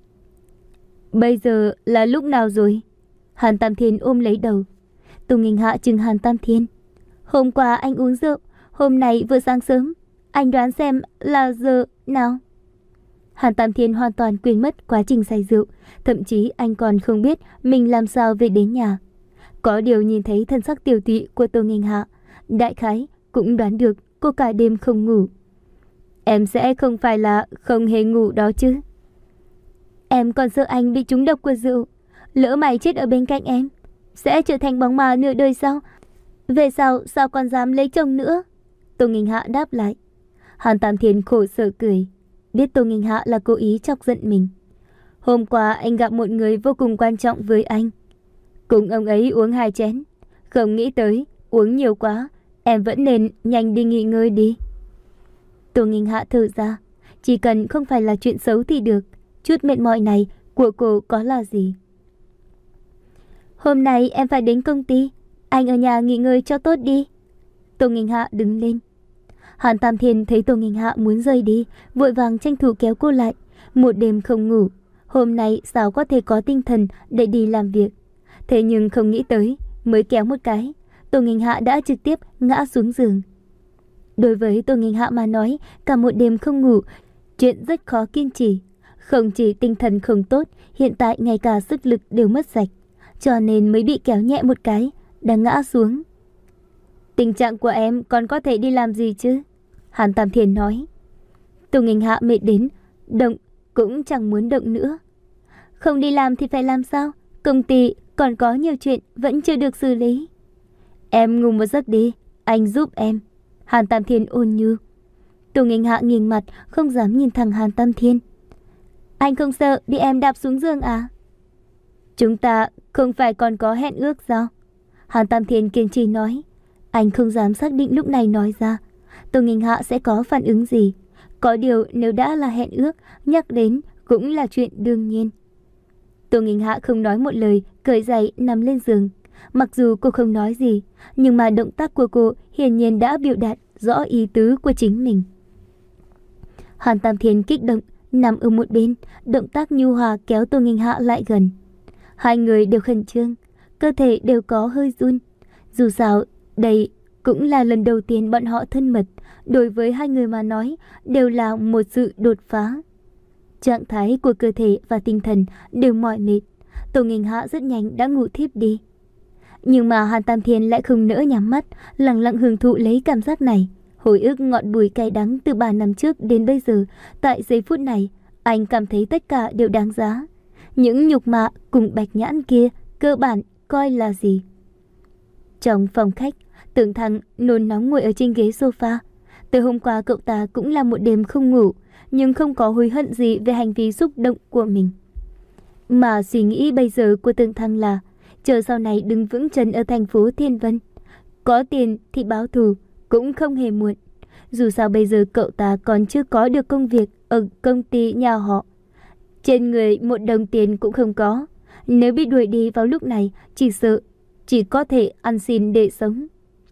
Bây giờ là lúc nào rồi? Hàn Tam Thiên ôm lấy đầu. Tô Nghinh Hạ chừng Hàn Tam Thiên. Hôm qua anh uống rượu, hôm nay vừa sáng sớm, anh đoán xem là giờ nào? Hàn Tam Thiên hoàn toàn quên mất quá trình say rượu, thậm chí anh còn không biết mình làm sao về đến nhà. Có điều nhìn thấy thân sắc tiểu tụy của Tô Nghinh Hạ, đại khái cũng đoán được cô cả đêm không ngủ. Em sẽ không phải là không hề ngủ đó chứ? Em còn sợ anh bị trúng độc của rượu, lỡ mày chết ở bên cạnh em, sẽ trở thành bóng ma nửa đời sau. Về sau sao còn dám lấy chồng nữa? Tô Nghinh Hạ đáp lại. Hàn Tam Thiên khổ sở cười, biết Tô Nghinh Hạ là cố ý chọc giận mình. Hôm qua anh gặp một người vô cùng quan trọng với anh, cùng ông ấy uống hai chén, không nghĩ tới uống nhiều quá, em vẫn nên nhanh đi nghỉ ngơi đi. Tô Nghinh Hạ thở ra, chỉ cần không phải là chuyện xấu thì được, chút mệt mỏi này của cô có là gì. Hôm nay em phải đến công ty, anh ở nhà nghỉ ngơi cho tốt đi. Tô Nghinh Hạ đứng lên. Hàn Tam Thiên thấy Tô Nghênh Hạ muốn rời đi, vội vàng tranh thủ kéo cô lại. Một đêm không ngủ, hôm nay sao có thể có tinh thần để đi làm việc. Thế nhưng không nghĩ tới, mới kéo một cái, Tô Nghênh Hạ đã trực tiếp ngã xuống giường. Đối với Tô Nghênh Hạ mà nói, cả một đêm không ngủ, chuyện rất khó kiên trì. Không chỉ tinh thần không tốt, hiện tại ngay cả sức lực đều mất sạch, cho nên mới bị kéo nhẹ một cái, đã ngã xuống. Tình trạng của em còn có thể đi làm gì chứ? Hàn Tam Thiên nói. Tô Nghênh Hạ mệt đến, động cũng chẳng muốn động nữa. Không đi làm thì phải làm sao? Công ty còn có nhiều chuyện vẫn chưa được xử lý. Em ngủ một giấc đi, anh giúp em. Hàn Tam Thiên ôn nhu. Tô Nghênh Hạ nghiêng mặt, không dám nhìn thẳng Hàn Tam Thiên. Anh không sợ bị em đạp xuống giường à? Chúng ta không phải còn có hẹn ước sao? Hàn Tam Thiên kiên trì nói. Anh không dám xác định lúc này nói ra Tô Nghênh Hạ sẽ có phản ứng gì. Có điều nếu đã là hẹn ước, nhắc đến cũng là chuyện đương nhiên. Tô Nghênh Hạ không nói một lời, cởi giày nằm lên giường. Mặc dù cô không nói gì, nhưng mà động tác của cô hiển nhiên đã biểu đạt rõ ý tứ của chính mình. Hàn Tam Thiên kích động, nằm ở một bên, động tác nhu hòa kéo Tô Nghênh Hạ lại gần. Hai người đều khẩn trương, cơ thể đều có hơi run. Dù sao, đây cũng là lần đầu tiên bọn họ thân mật, đối với hai người mà nói đều là một sự đột phá. Trạng thái của cơ thể và tinh thần đều mỏi mệt, Tô Nghênh Hạ rất nhanh đã ngủ thiếp đi. Nhưng mà Hàn Tam Thiên lại không nỡ nhắm mắt, lặng lặng hưởng thụ lấy cảm giác này. Hồi ức ngọn bùi cay đắng từ ba năm trước đến bây giờ, tại giây phút này, anh cảm thấy tất cả đều đáng giá. Những nhục mạ cùng bạch nhãn kia, cơ bản coi là gì? Trong phòng khách, Tưởng Thăng nôn nóng ngồi ở trên ghế sofa. Từ hôm qua cậu ta cũng là một đêm không ngủ, nhưng không có hối hận gì về hành vi xúc động của mình. Mà suy nghĩ bây giờ của Tưởng Thăng là, chờ sau này đứng vững chân ở thành phố Thiên Vân, có tiền thì báo thù cũng không hề muộn. Dù sao bây giờ cậu ta còn chưa có được công việc ở công ty nhà họ, trên người một đồng tiền cũng không có. Nếu bị đuổi đi vào lúc này, chỉ sợ chỉ có thể ăn xin để sống.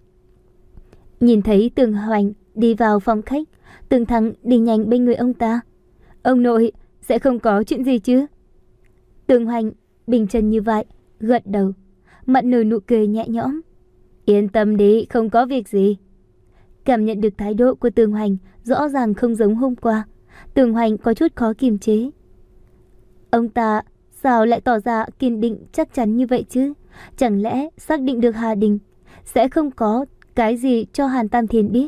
Nhìn thấy Tưởng Hoành đi vào phòng khách, Tưởng Thăng đi nhanh bên người ông ta. Ông nội, sẽ không có chuyện gì chứ? Tưởng Hoành bình chân như vậy, gật đầu, mặt nở nụ cười nhẹ nhõm. Yên tâm đi, không có việc gì. Cảm nhận được thái độ của Tưởng Hoành rõ ràng không giống hôm qua, Tưởng Hoành có chút khó kiềm chế. Ông ta sao lại tỏ ra kiên định chắc chắn như vậy chứ? Chẳng lẽ xác định được Hà Đình sẽ không có cái gì cho Hàn Tam Thiên biết?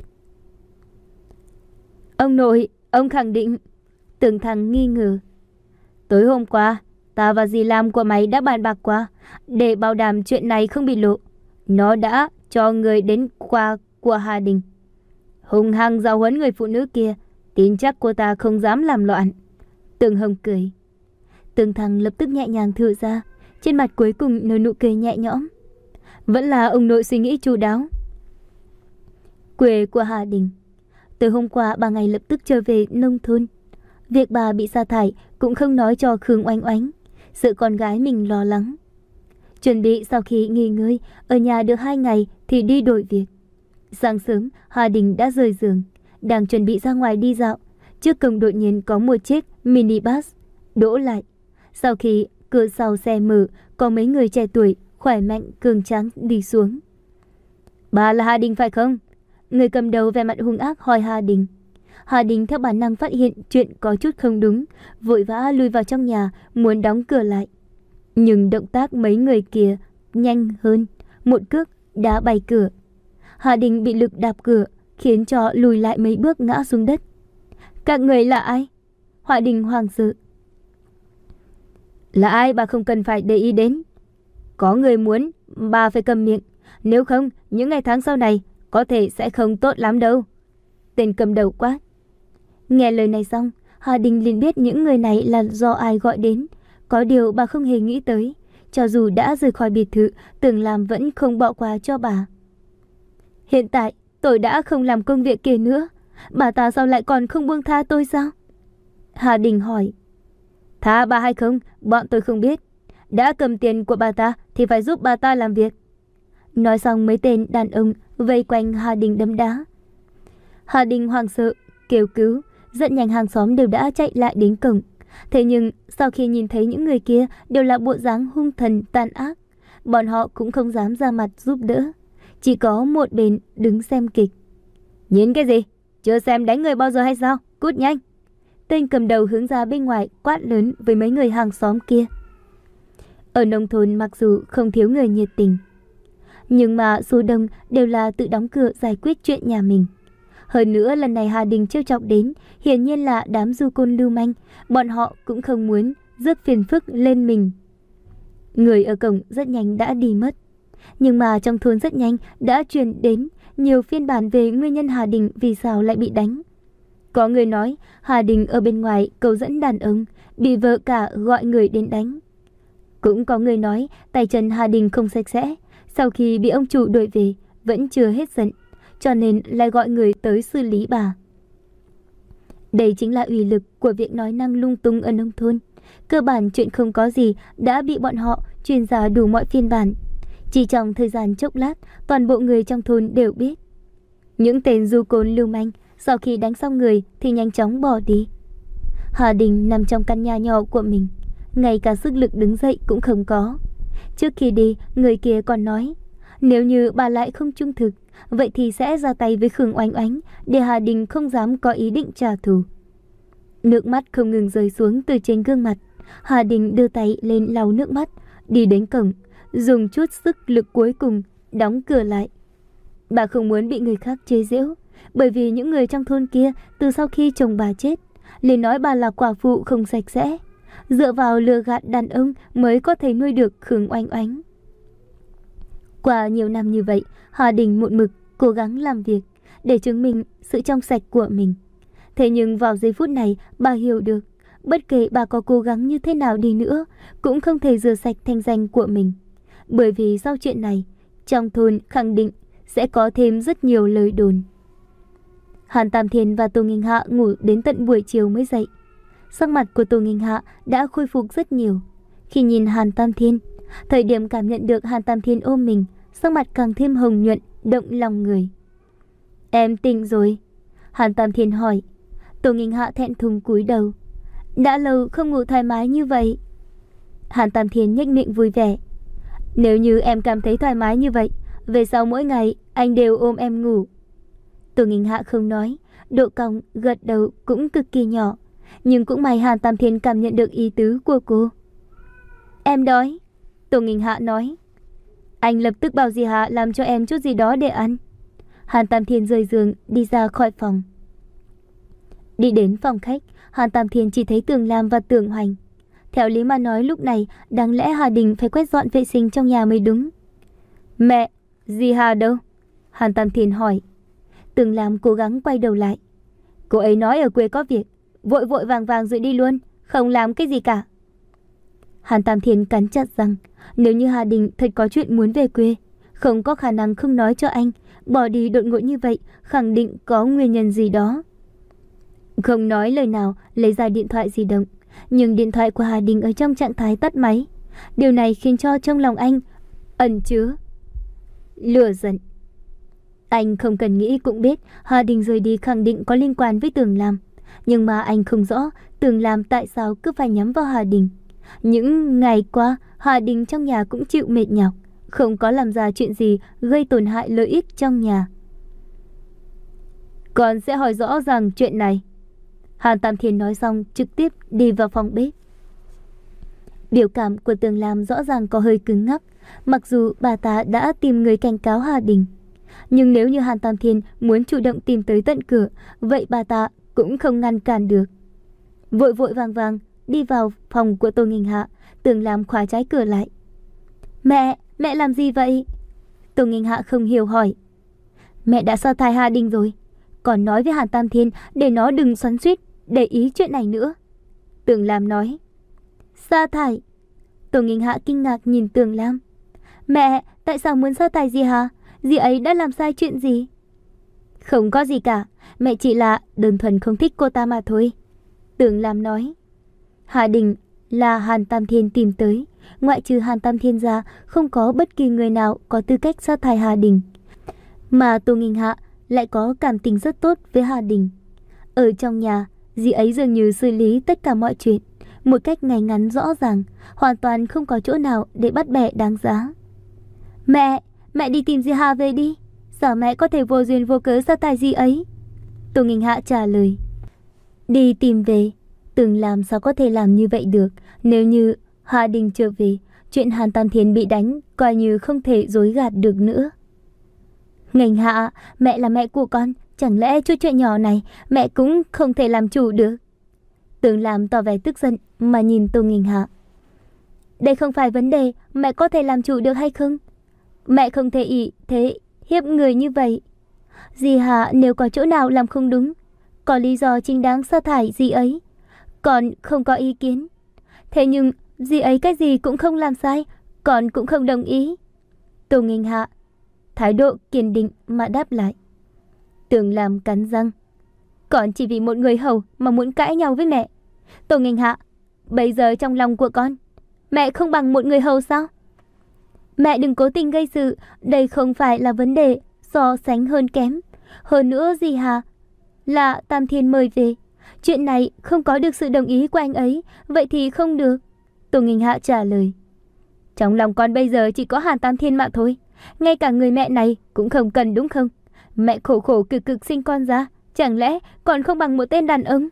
Ông nội, ông khẳng định. Tưởng Thăng nghi ngờ. Tối hôm qua, ta và dì Lam của mày đã bàn bạc qua, để bảo đảm chuyện này không bị lộ. Nó đã cho người đến qua của Hà Đình, hung hăng giáo huấn người phụ nữ kia, tin chắc cô ta không dám làm loạn. Tưởng Hồng cười. Tưởng Thăng lập tức nhẹ nhàng thở ra, trên mặt cuối cùng nở nụ cười nhẹ nhõm. Vẫn là ông nội suy nghĩ chu đáo. Quê của Hà Đình. Từ hôm qua bà ngày lập tức trở về nông thôn. Việc bà bị sa thải cũng không nói cho Khương Oanh Oánh, sợ con gái mình lo lắng. Chuẩn bị sau khi nghỉ ngơi ở nhà được hai ngày thì đi đổi việc. Sáng sớm, Hà Đình đã rời giường, đang chuẩn bị ra ngoài đi dạo. Trước cổng đột nhiên có một chiếc minibus đỗ lại. Sau khi cửa sau xe mở, có mấy người trẻ tuổi, khỏe mạnh, cường tráng đi xuống. Bà là Hà Đình phải không? Người cầm đầu vẻ mặt hung ác hỏi Hà Đình. Hà Đình theo bản năng phát hiện chuyện có chút không đúng, vội vã lùi vào trong nhà, muốn đóng cửa lại. Nhưng động tác mấy người kia nhanh hơn, một cước đá bay cửa. Hà Đình bị lực đạp cửa, khiến cho lùi lại mấy bước ngã xuống đất. Các người là ai? Hà Đình hoảng sợ. Là ai bà không cần phải để ý đến. Có người muốn bà phải cầm miệng, nếu không những ngày tháng sau này có thể sẽ không tốt lắm đâu. Tên cầm đầu quát. Nghe lời này xong, Hà Đình liền biết những người này là do ai gọi đến. Có điều bà không hề nghĩ tới, cho dù đã rời khỏi biệt thự, Tưởng Lam vẫn không bỏ qua cho bà. Hiện tại tôi đã không làm công việc kia nữa, bà ta sao lại còn không buông tha tôi sao? Hà Đình hỏi. Tha bà hay không, bọn tôi không biết. Đã cầm tiền của bà ta thì phải giúp bà ta làm việc. Nói xong mấy tên đàn ông vây quanh Hà Đình đấm đá. Hà Đình hoảng sợ, kêu cứu, rất nhanh hàng xóm đều đã chạy lại đến cổng. Thế nhưng sau khi nhìn thấy những người kia đều là bộ dáng hung thần tàn ác, bọn họ cũng không dám ra mặt giúp đỡ, chỉ có một bên đứng xem kịch. Nhìn cái gì? Chưa xem đánh người bao giờ hay sao? Cút nhanh! Tên cầm đầu hướng ra bên ngoài quát lớn với mấy người hàng xóm kia. Ở nông thôn mặc dù không thiếu người nhiệt tình, nhưng mà số đông đều là tự đóng cửa giải quyết chuyện nhà mình. Hơn nữa lần này Hà Đình trêu chọc đến hiển nhiên là đám du côn lưu manh, bọn họ cũng không muốn rước phiền phức lên mình. Người ở cổng rất nhanh đã đi mất, nhưng mà trong thôn rất nhanh đã truyền đến nhiều phiên bản về nguyên nhân Hà Đình vì sao lại bị đánh. Có người nói Hà Đình ở bên ngoài cầu dẫn đàn ông, bị vợ cả gọi người đến đánh. Cũng có người nói tay chân Hà Đình không sạch sẽ, sau khi bị ông chủ đuổi về vẫn chưa hết giận, cho nên lại gọi người tới xử lý bà. Đây chính là uy lực của việc nói năng lung tung ở nông thôn. Cơ bản chuyện không có gì đã bị bọn họ truyền ra đủ mọi phiên bản. Chỉ trong thời gian chốc lát, toàn bộ người trong thôn đều biết. Những tên du côn lưu manh sau khi đánh xong người thì nhanh chóng bỏ đi. Hà Đình nằm trong căn nhà nhỏ của mình, ngay cả sức lực đứng dậy cũng không có. Trước khi đi, người kia còn nói, nếu như bà lại không trung thực, vậy thì sẽ ra tay với Khương Oánh Oánh, để Hà Đình không dám có ý định trả thù. Nước mắt không ngừng rơi xuống từ trên gương mặt. Hà Đình đưa tay lên lau nước mắt, đi đến cổng, dùng chút sức lực cuối cùng đóng cửa lại. Bà không muốn bị người khác chế giễu, bởi vì những người trong thôn kia từ sau khi chồng bà chết liền nói bà là quả phụ không sạch sẽ, dựa vào lừa gạt đàn ông mới có thể nuôi được Khương Oánh Oánh. Qua nhiều năm như vậy, Hà Đình một mực cố gắng làm việc để chứng minh sự trong sạch của mình. Thế nhưng vào giây phút này, bà hiểu được, bất kể bà có cố gắng như thế nào đi nữa, cũng không thể rửa sạch thanh danh của mình. Bởi vì sau chuyện này, trong thôn khẳng định sẽ có thêm rất nhiều lời đồn. Hàn Tam Thiên và Tô Nghinh Hạ ngủ đến tận buổi chiều mới dậy. Sắc mặt của Tô Nghinh Hạ đã khôi phục rất nhiều. Khi nhìn Hàn Tam Thiên, thời điểm cảm nhận được Hàn Tam Thiên ôm mình, sắc mặt càng thêm hồng nhuận, động lòng người. Em tỉnh rồi? Hàn Tam Thiên hỏi. Tô Nghinh Hạ thẹn thùng cúi đầu. Đã lâu không ngủ thoải mái như vậy. Hàn Tam Thiên nhếch miệng vui vẻ. Nếu như em cảm thấy thoải mái như vậy, về sau mỗi ngày anh đều ôm em ngủ. Tô Nghinh Hạ không nói, độ cong gật đầu cũng cực kỳ nhỏ, nhưng cũng may Hàn Tam Thiên cảm nhận được ý tứ của cô. Em đói. Tô Nghinh Hạ nói. Anh lập tức bảo dì Hạ làm cho em chút gì đó để ăn. Hàn Tam Thiên rời giường đi ra khỏi phòng. Đi đến phòng khách, Hàn Tam Thiên chỉ thấy Tường Lam và Tưởng Hoành. Theo lý mà nói lúc này đáng lẽ Hà Đình phải quét dọn vệ sinh trong nhà mới đúng. Mẹ, dì Hà đâu? Hàn Tam Thiên hỏi. Tường Lam cố gắng quay đầu lại. Cô ấy nói ở quê có việc, vội vội vàng vàng rồi đi luôn, không làm cái gì cả. Hàn Tam Thiên cắn chặt răng, nếu như Hà Đình thật có chuyện muốn về quê, không có khả năng không nói cho anh, bỏ đi đột ngột như vậy, khẳng định có nguyên nhân gì đó. Không nói lời nào, lấy ra điện thoại di động, nhưng điện thoại của Hà Đình ở trong trạng thái tắt máy. Điều này khiến cho trong lòng anh ẩn chứa lửa giận. Anh không cần nghĩ cũng biết Hà Đình rời đi khẳng định có liên quan với Tường Lam, nhưng mà anh không rõ Tường Lam tại sao cứ phải nhắm vào Hà Đình. Những ngày qua, Hà Đình trong nhà cũng chịu mệt nhọc, không có làm ra chuyện gì gây tổn hại lợi ích trong nhà. Con sẽ hỏi rõ ràng chuyện này. Hàn Tam Thiên nói xong trực tiếp đi vào phòng bếp. Biểu cảm của Tường Lam rõ ràng có hơi cứng ngắc, mặc dù bà ta đã tìm người cảnh cáo Hà Đình. Nhưng nếu như Hàn Tam Thiên muốn chủ động tìm tới tận cửa, vậy bà ta cũng không ngăn cản được. Vội vội vàng vàng đi vào phòng của Tô Nghinh Hạ, Tường Lam khóa trái cửa lại. Mẹ, mẹ làm gì vậy? Tô Nghinh Hạ không hiểu hỏi. Mẹ đã sa thải Hà Đình rồi, còn nói với Hàn Tam Thiên để nó đừng xoắn xuýt để ý chuyện này nữa. Tường Lam nói. Sa thải? Tô Nghinh Hạ kinh ngạc nhìn Tường Lam. Mẹ, tại sao muốn sa thải dì Hà? Dì ấy đã làm sai chuyện gì? Không có gì cả, mẹ chỉ là đơn thuần không thích cô ta mà thôi. Tường Lam nói. Hà Đình là Hàn Tam Thiên tìm tới, ngoại trừ Hàn Tam Thiên ra, không có bất kỳ người nào có tư cách sa thải Hà Đình. Mà Tô Nghinh Hạ lại có cảm tình rất tốt với Hà Đình. Ở trong nhà, dì ấy dường như xử lý tất cả mọi chuyện một cách ngay ngắn rõ ràng, hoàn toàn không có chỗ nào để bắt bẻ đáng giá. Mẹ, mẹ đi tìm dì Hà về đi. Sao mẹ có thể vô duyên vô cớ sa thải dì ấy? Tô Nghinh Hạ trả lời. Đi tìm về? Từng làm sao có thể làm như vậy được? Nếu như Hà Đình trở về, chuyện Hàn Tam Thiên bị đánh coi như không thể dối gạt được nữa. Nghinh Hạ, mẹ là mẹ của con, chẳng lẽ chút chuyện nhỏ này mẹ cũng không thể làm chủ được? Tưởng Lam tỏ vẻ tức giận mà nhìn Tô Nghinh Hạ. Đây không phải vấn đề mẹ có thể làm chủ được hay không. Mẹ không thể ỷ thế hiếp người như vậy. Dì Hà nếu có chỗ nào làm không đúng, có lý do chính đáng sa thải dì ấy, con không có ý kiến. Thế nhưng dì ấy cái gì cũng không làm sai, con cũng không đồng ý. Tô Nghinh Hạ thái độ kiên định mà đáp lại. Tưởng Lam cắn răng. Con chỉ vì một người hầu mà muốn cãi nhau với mẹ. Tô Nghinh Hạ, bây giờ trong lòng của con, mẹ không bằng một người hầu sao? Mẹ đừng cố tình gây sự, đây không phải là vấn đề so sánh hơn kém. Hơn nữa dì Hà là Tam Thiên mời về, chuyện này không có được sự đồng ý của anh ấy, vậy thì không được. Tô Nghinh Hạ trả lời. Trong lòng con bây giờ chỉ có Hàn Tam Thiên mà thôi, ngay cả người mẹ này cũng không cần đúng không? Mẹ khổ khổ cực cực sinh con ra, chẳng lẽ còn không bằng một tên đàn ông?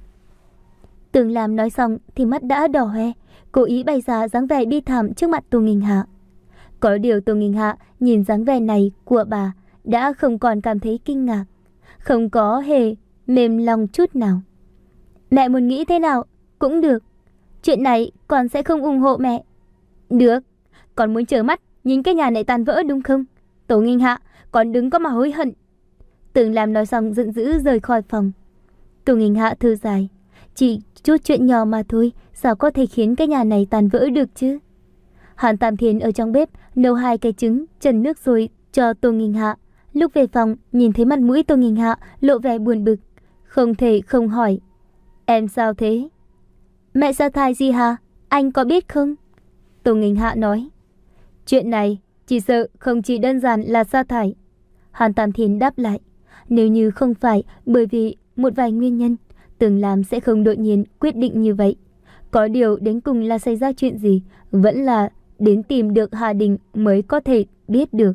Tưởng Lam nói xong thì mắt đã đỏ hoe, cố ý bày ra dáng vẻ bi thảm trước mặt Tô Nghinh Hạ. Có điều Tô Nghinh Hạ nhìn dáng vẻ này của bà đã không còn cảm thấy kinh ngạc, không có hề mềm lòng chút nào. Mẹ muốn nghĩ thế nào cũng được, chuyện này con sẽ không ủng hộ mẹ. Được, con muốn trơ mắt nhìn cái nhà này tan vỡ đúng không? Tô Nghinh Hạ, con đừng có mà hối hận. Tưởng Lam nói xong giận dữ rời khỏi phòng. Tô Nghinh Hạ thư dài. Chỉ chút chuyện nhỏ mà thôi, sao có thể khiến cái nhà này tan vỡ được chứ? Hàn Tam Thiên ở trong bếp nấu hai cái trứng trần nước rồi cho Tô Nghinh Hạ. Lúc về phòng nhìn thấy mặt mũi Tô Nghinh Hạ lộ vẻ buồn bực, không thể không hỏi. Em sao thế? Mẹ sa thải gì hả? Anh có biết không? Tô Nghinh Hạ nói. Chuyện này chỉ sợ không chỉ đơn giản là sa thải. Hàn Tam Thiên đáp lại. Nếu như không phải bởi vì một vài nguyên nhân, Tưởng Lam sẽ không đột nhiên quyết định như vậy. Có điều đến cùng là xảy ra chuyện gì, vẫn là đến tìm được Hà Đình mới có thể biết được.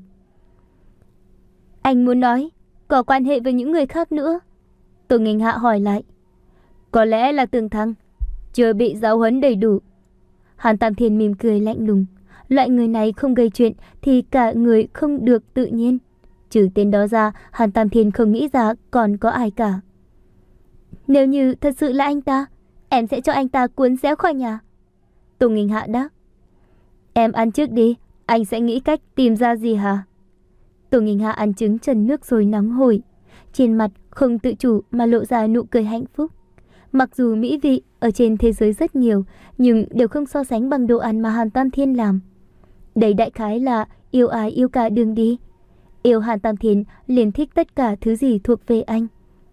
Anh muốn nói có quan hệ với những người khác nữa? Tô Nghinh Hạ hỏi lại. Có lẽ là Tường Thăng chưa bị giáo huấn đầy đủ. Hàn Tam Thiên mỉm cười lạnh lùng. Loại người này không gây chuyện thì cả người không được tự nhiên. Trừ tên đó ra, Hàn Tam Thiên không nghĩ ra còn có ai cả. Nếu như thật sự là anh ta, em sẽ cho anh ta cuốn xéo khỏi nhà. Tô Nghinh Hạ đáp. Em ăn trước đi, anh sẽ nghĩ cách tìm ra gì hả? Tô Nghinh Hạ ăn trứng trần nước rồi nóng hổi, trên mặt không tự chủ mà lộ ra nụ cười hạnh phúc. Mặc dù mỹ vị ở trên thế giới rất nhiều, nhưng đều không so sánh bằng đồ ăn mà Hàn Tam Thiên làm. Đây đại khái là yêu ai yêu cả đường đi. Yêu Hàn Tam Thiên liền thích tất cả thứ gì thuộc về anh.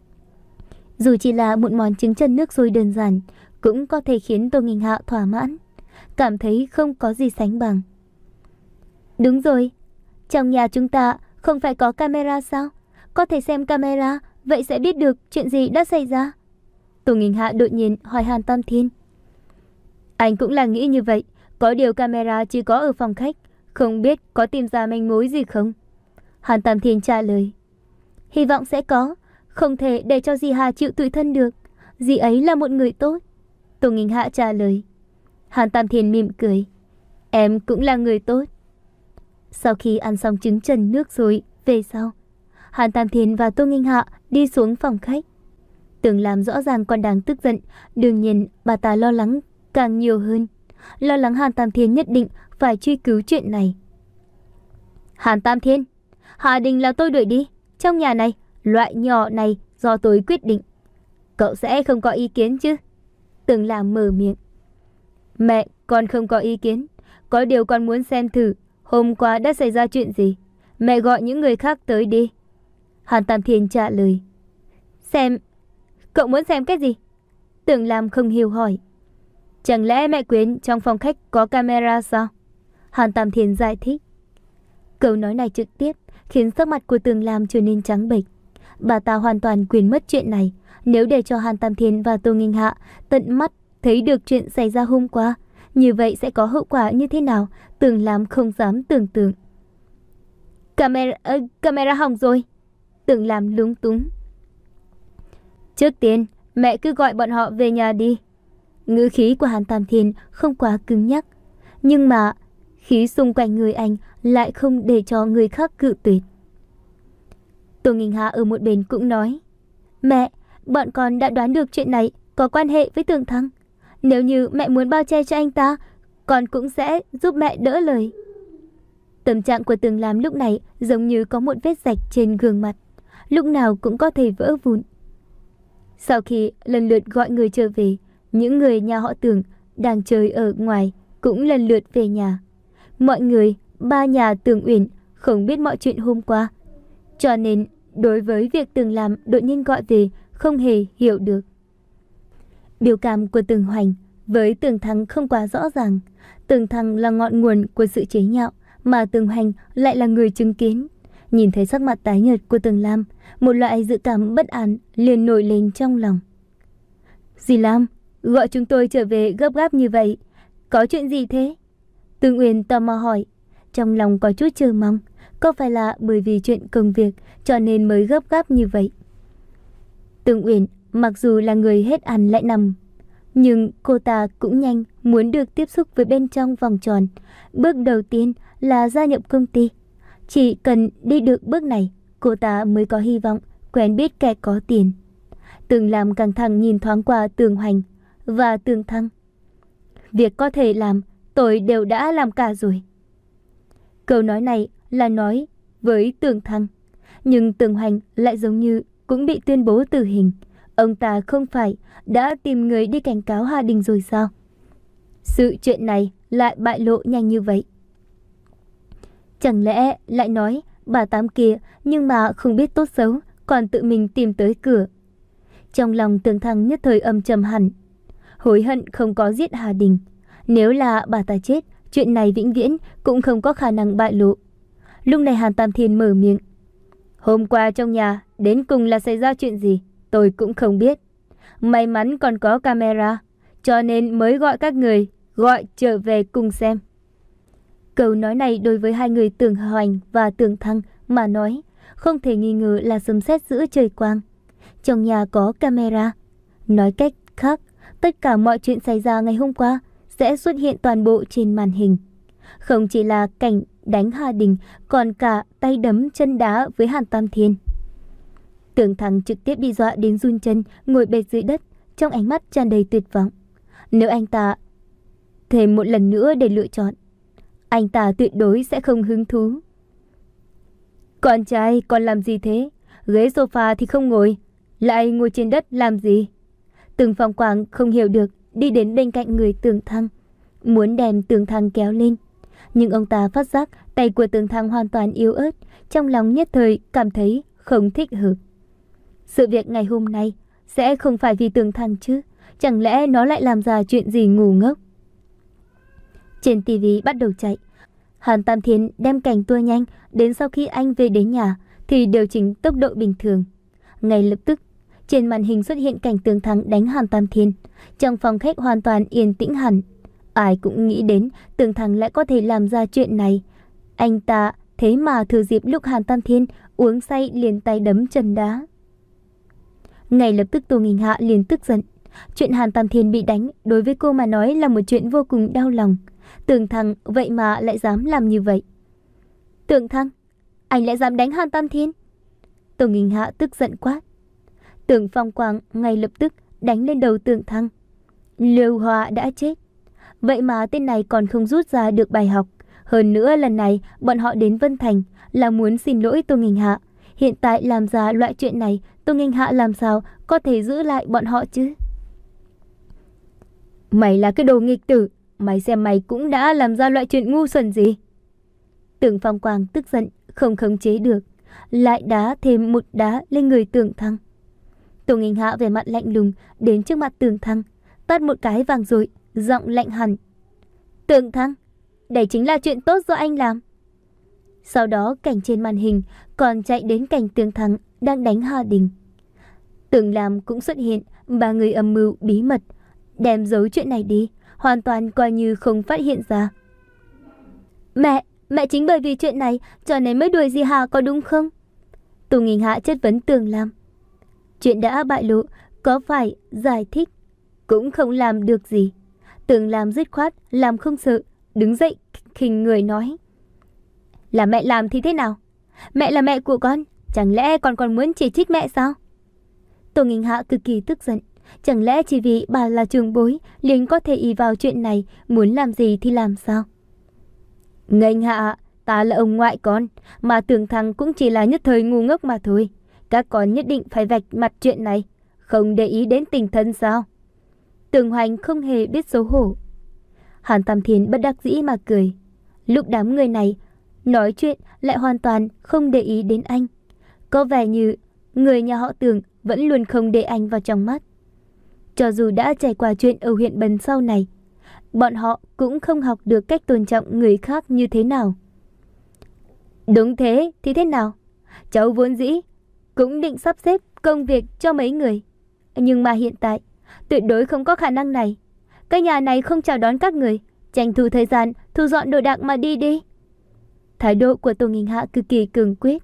Dù chỉ là một món trứng trần nước sôi đơn giản, cũng có thể khiến Tô Nghinh Hạ thỏa mãn, cảm thấy không có gì sánh bằng. Đúng rồi, trong nhà chúng ta không phải có camera sao? Có thể xem camera, vậy sẽ biết được chuyện gì đã xảy ra. Tô Nghinh Hạ đột nhiên hỏi Hàn Tam Thiên. Anh cũng là nghĩ như vậy, có điều camera chỉ có ở phòng khách, không biết có tìm ra manh mối gì không? Hàn Tam Thiên trả lời. Hy vọng sẽ có, không thể để cho dì Hà chịu tủi thân được. Dì ấy là một người tốt. Tô Nghinh Hạ trả lời. Hàn Tam Thiên mỉm cười. Em cũng là người tốt. Sau khi ăn xong trứng trần nước rồi, về sau, Hàn Tam Thiên và Tô Nghinh Hạ đi xuống phòng khách. Tưởng Lam rõ ràng còn đang tức giận, đương nhiên bà ta lo lắng càng nhiều hơn. Lo lắng Hàn Tam Thiên nhất định phải truy cứu chuyện này. Hàn Tam Thiên, Hà Đình là tôi đuổi đi. Trong nhà này, loại nhỏ này do tôi quyết định. Cậu sẽ không có ý kiến chứ? Tưởng Lam mở miệng. Mẹ, con không có ý kiến. Có điều con muốn xem thử hôm qua đã xảy ra chuyện gì. Mẹ gọi những người khác tới đi. Hàn Tam Thiên trả lời. Xem? Cậu muốn xem cái gì? Tưởng Lam không hiểu hỏi. Chẳng lẽ mẹ Quyến trong phòng khách có camera sao? Hàn Tam Thiên giải thích. Câu nói này trực tiếp khiến sắc mặt của Tưởng Lam trở nên trắng bệch. bà ta hoàn toàn quên mất chuyện này. Nếu để cho Hàn Tam Thiên và Tô Nghinh Hạ tận mắt thấy được chuyện xảy ra hôm qua, như vậy sẽ có hậu quả như thế nào, Tưởng Lam không dám tưởng tượng. Camera, uh, camera hỏng rồi. Tưởng Lam lúng túng. Trước tiên, mẹ cứ gọi bọn họ về nhà đi. Ngữ khí của Hàn Tam Thiên không quá cứng nhắc, nhưng mà khí xung quanh người anh lại không để cho người khác cự tuyệt. Tô Nghinh Hạ ở một bên cũng nói, mẹ, bọn con đã đoán được chuyện này có quan hệ với Tưởng Thăng. Nếu như mẹ muốn bao che cho anh ta, con cũng sẽ giúp mẹ đỡ lời. Tâm trạng của Tưởng Lam lúc này giống như có một vết rạch trên gương mặt, lúc nào cũng có thể vỡ vụn. Sau khi lần lượt gọi người trở về, những người nhà họ Tưởng đang chơi ở ngoài cũng lần lượt về nhà. Mọi người, ba nhà Tưởng Uyển không biết mọi chuyện hôm qua, cho nên đối với việc Tưởng Lam đột nhiên gọi về không hề hiểu được. Biểu cảm của Tưởng Hoành với Tưởng Thăng không quá rõ ràng. Tưởng Thăng là ngọn nguồn của sự chế nhạo, mà Tưởng Hoành lại là người chứng kiến. Nhìn thấy sắc mặt tái nhợt của Tưởng Lam, một loại dự cảm bất an liền nổi lên trong lòng. Dì Lam, gọi chúng tôi trở về gấp gáp như vậy, có chuyện gì thế? Tưởng Uyển tò mò hỏi, trong lòng có chút chờ mong, có phải là bởi vì chuyện công việc cho nên mới gấp gáp như vậy? Tưởng Uyển mặc dù là người hết ăn lại nằm, nhưng cô ta cũng nhanh muốn được tiếp xúc với bên trong vòng tròn. Bước đầu tiên là gia nhập công ty. Chỉ cần đi được bước này, cô ta mới có hy vọng quen biết kẻ có tiền. Tưởng Lam căng thẳng nhìn thoáng qua Tưởng Hoành và Tưởng Thăng. Việc có thể làm, tôi đều đã làm cả rồi. Câu nói này là nói với Tưởng Thăng, nhưng Tưởng Hoành lại giống như cũng bị tuyên bố tử hình. Ông ta không phải đã tìm người đi cảnh cáo Hà Đình rồi sao? Sự chuyện này lại bại lộ nhanh như vậy. Chẳng lẽ lại nói bà Tám kia nhưng mà không biết tốt xấu, còn tự mình tìm tới cửa. Trong lòng Tưởng Thăng nhất thời âm trầm hẳn, hối hận không có giết Hà Đình. Nếu là bà ta chết, chuyện này vĩnh viễn cũng không có khả năng bại lộ. Lúc này Hàn Tam Thiên mở miệng. Hôm qua trong nhà đến cùng là xảy ra chuyện gì, tôi cũng không biết. May mắn còn có camera, cho nên mới gọi các người gọi trở về cùng xem. Câu nói này đối với hai người Tưởng Hoành và Tưởng Thăng mà nói, không thể nghi ngờ là sấm sét giữa trời quang. Trong nhà có camera, nói cách khác, tất cả mọi chuyện xảy ra ngày hôm qua sẽ xuất hiện toàn bộ trên màn hình. Không chỉ là cảnh đánh Hà Đình, còn cả tay đấm chân đá với Hàn Tam Thiên. Tưởng Thăng trực tiếp bị dọa đến run chân, ngồi bệt dưới đất, trong ánh mắt tràn đầy tuyệt vọng. Nếu anh ta thêm một lần nữa để lựa chọn, anh ta tuyệt đối sẽ không hứng thú. Con trai, con làm gì thế? Ghế sofa thì không ngồi, lại ngồi trên đất làm gì? Tưởng Phong Quang không hiểu được, đi đến bên cạnh người Tưởng Thăng, muốn đem Tưởng Thăng kéo lên. Nhưng ông ta phát giác tay của Tưởng Thăng hoàn toàn yếu ớt, trong lòng nhất thời cảm thấy không thích hợp. Sự việc ngày hôm nay sẽ không phải vì Tưởng Thăng chứ? Chẳng lẽ nó lại làm ra chuyện gì ngu ngốc? Trên tivi bắt đầu chạy. Hàn Tam Thiên đem cảnh tua nhanh, đến sau khi anh về đến nhà thì điều chỉnh tốc độ bình thường. Ngay lập tức, trên màn hình xuất hiện cảnh Tưởng Thăng đánh Hàn Tam Thiên. Trong phòng khách hoàn toàn yên tĩnh hẳn. Ai cũng nghĩ đến Tưởng Thăng lại có thể làm ra chuyện này. Anh ta thế mà thừa dịp lúc Hàn Tam Thiên uống say liền tay đấm chân đá. Ngay lập tức Tô Nghinh Hạ liền tức giận. Chuyện Hàn Tam Thiên bị đánh đối với cô mà nói là một chuyện vô cùng đau lòng. Tưởng Thăng vậy mà lại dám làm như vậy. Tưởng Thăng, anh lại dám đánh Hàn Tam Thiên? Tô Nghinh Hạ tức giận quát. Tưởng Phong Quang ngay lập tức đánh lên đầu Tưởng Thăng. Lưu Hoa đã chết, vậy mà tên này còn không rút ra được bài học. Hơn nữa lần này bọn họ đến Vân Thành là muốn xin lỗi Tô Nghinh Hạ. Hiện tại làm ra loại chuyện này, Tô Nghinh Hạ làm sao có thể giữ lại bọn họ chứ? Mày là cái đồ nghịch tử, mày xem mày cũng đã làm ra loại chuyện ngu xuẩn gì. Tưởng Phong Quang tức giận không khống chế được, lại đá thêm một đá lên người Tưởng Thăng. Tô Nghinh Hạ về mặt lạnh lùng đến trước mặt Tưởng Thăng, tát một cái vàng rồi, giọng lạnh hẳn. Tưởng Thăng, đây chính là chuyện tốt do anh làm. Sau đó cảnh trên màn hình còn chạy đến cảnh Tưởng Thăng đang đánh Hà Đình. Tưởng Lam cũng xuất hiện, ba người âm mưu bí mật, đem giấu chuyện này đi, hoàn toàn coi như không phát hiện ra. Mẹ, mẹ chính bởi vì chuyện này cho nên mới đuổi dì Hà có đúng không? Tô Nghinh Hạ chất vấn Tưởng Lam. Chuyện đã bại lộ, có phải giải thích cũng không làm được gì. Tưởng Lam dứt khoát, làm không sợ, đứng dậy khinh người nói. Là mẹ làm thì thế nào? Mẹ là mẹ của con, chẳng lẽ con còn muốn chỉ trích mẹ sao? Tô Nghinh Hạ cực kỳ tức giận. Chẳng lẽ chỉ vì bà là trưởng bối liền có thể ỷ vào chuyện này, muốn làm gì thì làm sao? Nghênh Hạ, ta là ông ngoại con, mà Tưởng Thăng cũng chỉ là nhất thời ngu ngốc mà thôi. Các con nhất định phải vạch mặt chuyện này, không để ý đến tình thân sao? Tưởng Hoành không hề biết xấu hổ. Hàn Tam Thiên bất đắc dĩ mà cười. Lúc đám người này nói chuyện lại hoàn toàn không để ý đến anh. Có vẻ như người nhà họ Tưởng vẫn luôn không để anh vào trong mắt. Cho dù đã trải qua chuyện ở huyện Bần sau này, bọn họ cũng không học được cách tôn trọng người khác như thế nào. Đúng thế thì thế nào? Cháu vốn dĩ cũng định sắp xếp công việc cho mấy người, nhưng mà hiện tại tuyệt đối không có khả năng này. Cái nhà này không chào đón các người, tranh thủ thời gian thu dọn đồ đạc mà đi đi. Thái độ của Tô Nghinh Hạ cực kỳ cường quyết.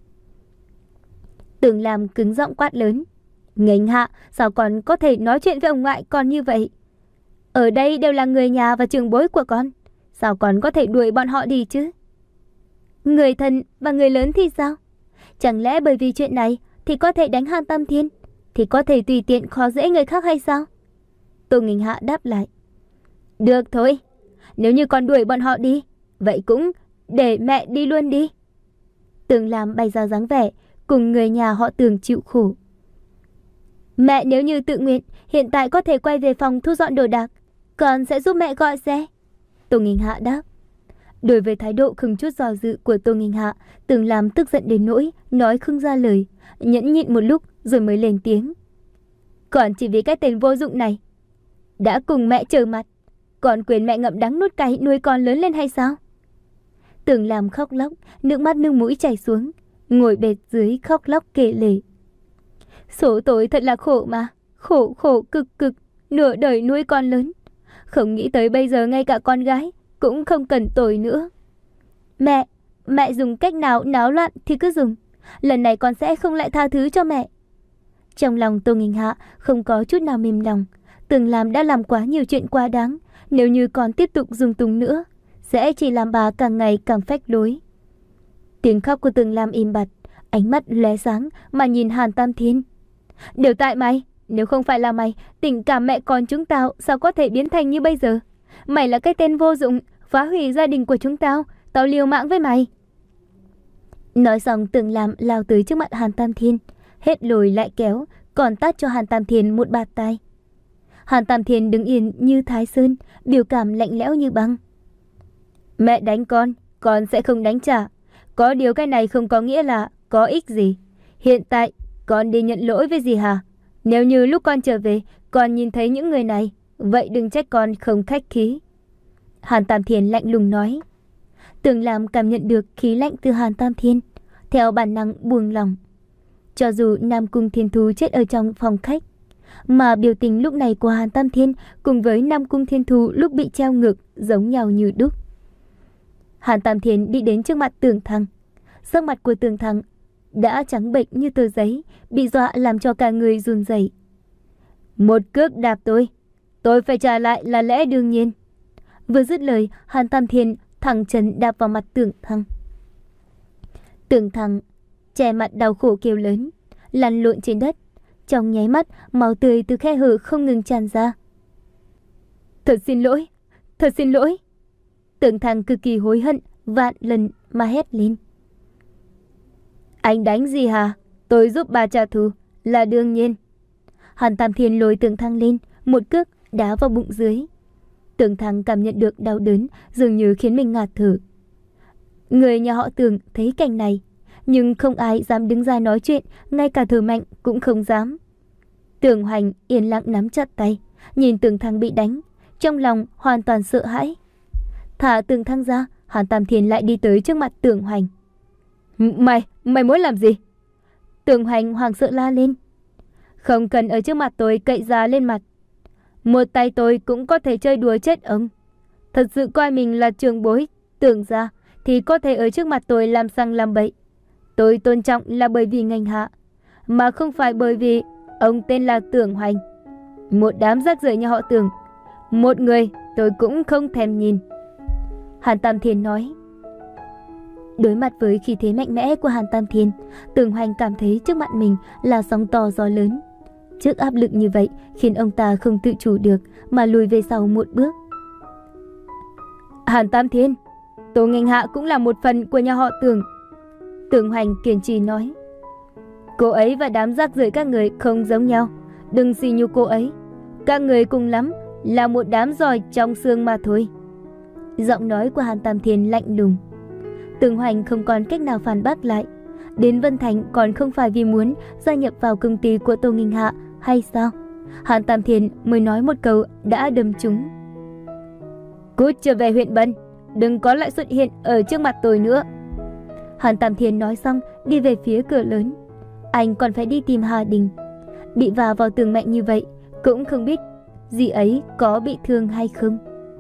Tưởng Lam cứng giọng quát lớn. Nghênh Hạ, sao còn có thể nói chuyện với ông ngoại con như vậy? Ở đây đều là người nhà và trưởng bối của con, sao còn có thể đuổi bọn họ đi chứ? Người thân và người lớn thì sao? Chẳng lẽ bởi vì chuyện này thì có thể đánh Hàn Tam Thiên, thì có thể tùy tiện khó dễ người khác hay sao? Tô Nghinh Hạ đáp lại. Được thôi, nếu như con đuổi bọn họ đi, vậy cũng để mẹ đi luôn đi. Tưởng Lam bày ra dáng vẻ cùng người nhà họ Tưởng chịu khổ. Mẹ nếu như tự nguyện, hiện tại có thể quay về phòng thu dọn đồ đạc, con sẽ giúp mẹ gọi xe. Tô Nghinh Hạ đáp. Đối với thái độ không chút do dự của Tô Nghinh Hạ, Tưởng Lam tức giận đến nỗi nói không ra lời, nhẫn nhịn một lúc rồi mới lên tiếng. Còn chỉ vì cái tên vô dụng này đã cùng mẹ trở mặt, còn quyền mẹ ngậm đắng nuốt cay nuôi con lớn lên hay sao? Tưởng Lam khóc lóc, nước mắt nước mũi chảy xuống, ngồi bệt dưới khóc lóc kể lể. Số tôi thật là khổ mà, khổ khổ cực cực, nửa đời nuôi con lớn. Không nghĩ tới bây giờ ngay cả con gái cũng không cần tôi nữa. Mẹ, mẹ dùng cách nào náo loạn thì cứ dùng. Lần này con sẽ không lại tha thứ cho mẹ. Trong lòng Tô Nghinh Hạ không có chút nào mềm lòng. Tưởng Lam đã làm quá nhiều chuyện quá đáng. Nếu như còn tiếp tục dùng túng nữa, sẽ chỉ làm bà càng ngày càng phách lối. Tiếng khóc của Tưởng Lam im bặt, ánh mắt lóe sáng mà nhìn Hàn Tam Thiên. Đều tại mày, nếu không phải là mày, tình cảm mẹ con chúng tao sao có thể biến thành như bây giờ? Mày là cái tên vô dụng, phá hủy gia đình của chúng tao, tao liều mạng với mày. Nói xong Tưởng Lam lao tới trước mặt Hàn Tam Thiên, hết lồi lại kéo, còn tát cho Hàn Tam Thiên một bạt tai. Hàn Tam Thiên đứng yên như Thái Sơn, biểu cảm lạnh lẽo như băng. Mẹ đánh con, con sẽ không đánh trả. Có điều cái này không có nghĩa là có ích gì. Hiện tại con đi nhận lỗi với dì Hà. Nếu như lúc con trở về con nhìn thấy những người này, vậy đừng trách con không khách khí. Hàn Tam Thiên lạnh lùng nói. Tưởng Lam cảm nhận được khí lạnh từ Hàn Tam Thiên, theo bản năng buông lòng. Cho dù Nam Cung Thiên Thú chết ở trong phòng khách, mà biểu tình lúc này của Hàn Tam Thiên cùng với Nam Cung Thiên Thú lúc bị treo ngược giống nhau như đúc. Hàn Tam Thiên đi đến trước mặt Tưởng Thăng. Sắc mặt của Tưởng Thăng đã trắng bệch như tờ giấy, bị dọa làm cho cả người run rẩy. Một cước đạp tôi, tôi phải trả lại là lẽ đương nhiên. Vừa dứt lời, Hàn Tam Thiên thẳng chân đạp vào mặt Tưởng Thăng. Tưởng Thăng che mặt đau khổ kêu lớn, lăn lộn trên đất. Trong nháy mắt, máu tươi từ khe hở không ngừng tràn ra. Thật xin lỗi, thật xin lỗi. Tưởng Thăng cực kỳ hối hận, vạn lần mà hét lên. Anh đánh gì hả? Tôi giúp bà trả thù là đương nhiên. Hàn Tam Thiên lôi Tưởng Thăng lên, một cước đá vào bụng dưới. Tưởng Thăng cảm nhận được đau đớn, dường như khiến mình ngạt thở. Người nhà họ Tưởng thấy cảnh này, nhưng không ai dám đứng ra nói chuyện, ngay cả thở mạnh cũng không dám. Tưởng Hoành yên lặng nắm chặt tay, nhìn Tưởng Thăng bị đánh, trong lòng hoàn toàn sợ hãi. Thả Tưởng Thăng ra, Hàn Tam Thiên lại đi tới trước mặt Tưởng Hoành. Mày, mày muốn làm gì? Tưởng Hoành hoảng sợ la lên. Không cần ở trước mặt tôi cậy giá lên mặt. Một tay tôi cũng có thể chơi đùa chết ông. Thật sự coi mình là trưởng bối, tưởng ra thì có thể ở trước mặt tôi làm sang làm bậy. Tôi tôn trọng là bởi vì ngành hạ, mà không phải bởi vì ông tên là Tưởng Hoành. Một đám rác rưởi như họ Tưởng, một người tôi cũng không thèm nhìn. Hàn Tam Thiên nói. Đối mặt với khí thế mạnh mẽ của Hàn Tam Thiên, Tưởng Hoành cảm thấy trước mặt mình là sóng to gió lớn. Trước áp lực như vậy khiến ông ta không tự chủ được mà lùi về sau một bước. Hàn Tam Thiên, Tô Nghênh Hạ cũng là một phần của nhà họ Tưởng. Tưởng Hoành kiên trì nói. Cô ấy và đám rác rưởi các người không giống nhau, đừng xỉ nhục cô ấy. Các người cùng lắm là một đám giỏi trong xương mà thôi. Giọng nói của Hàn Tam Thiên lạnh lùng. Tưởng Hoành không còn cách nào phản bác lại. Đến Vân Thành còn không phải vì muốn gia nhập vào công ty của Tô Nghênh Hạ hay sao? Hàn Tam Thiên mới nói một câu đã đâm trúng. Cút trở về huyện Bân, đừng có lại xuất hiện ở trước mặt tôi nữa. Hàn Tam Thiên nói xong đi về phía cửa lớn. Anh còn phải đi tìm Hà Đình. Bị va vào tường mạnh như vậy, cũng không biết dì ấy có bị thương hay không.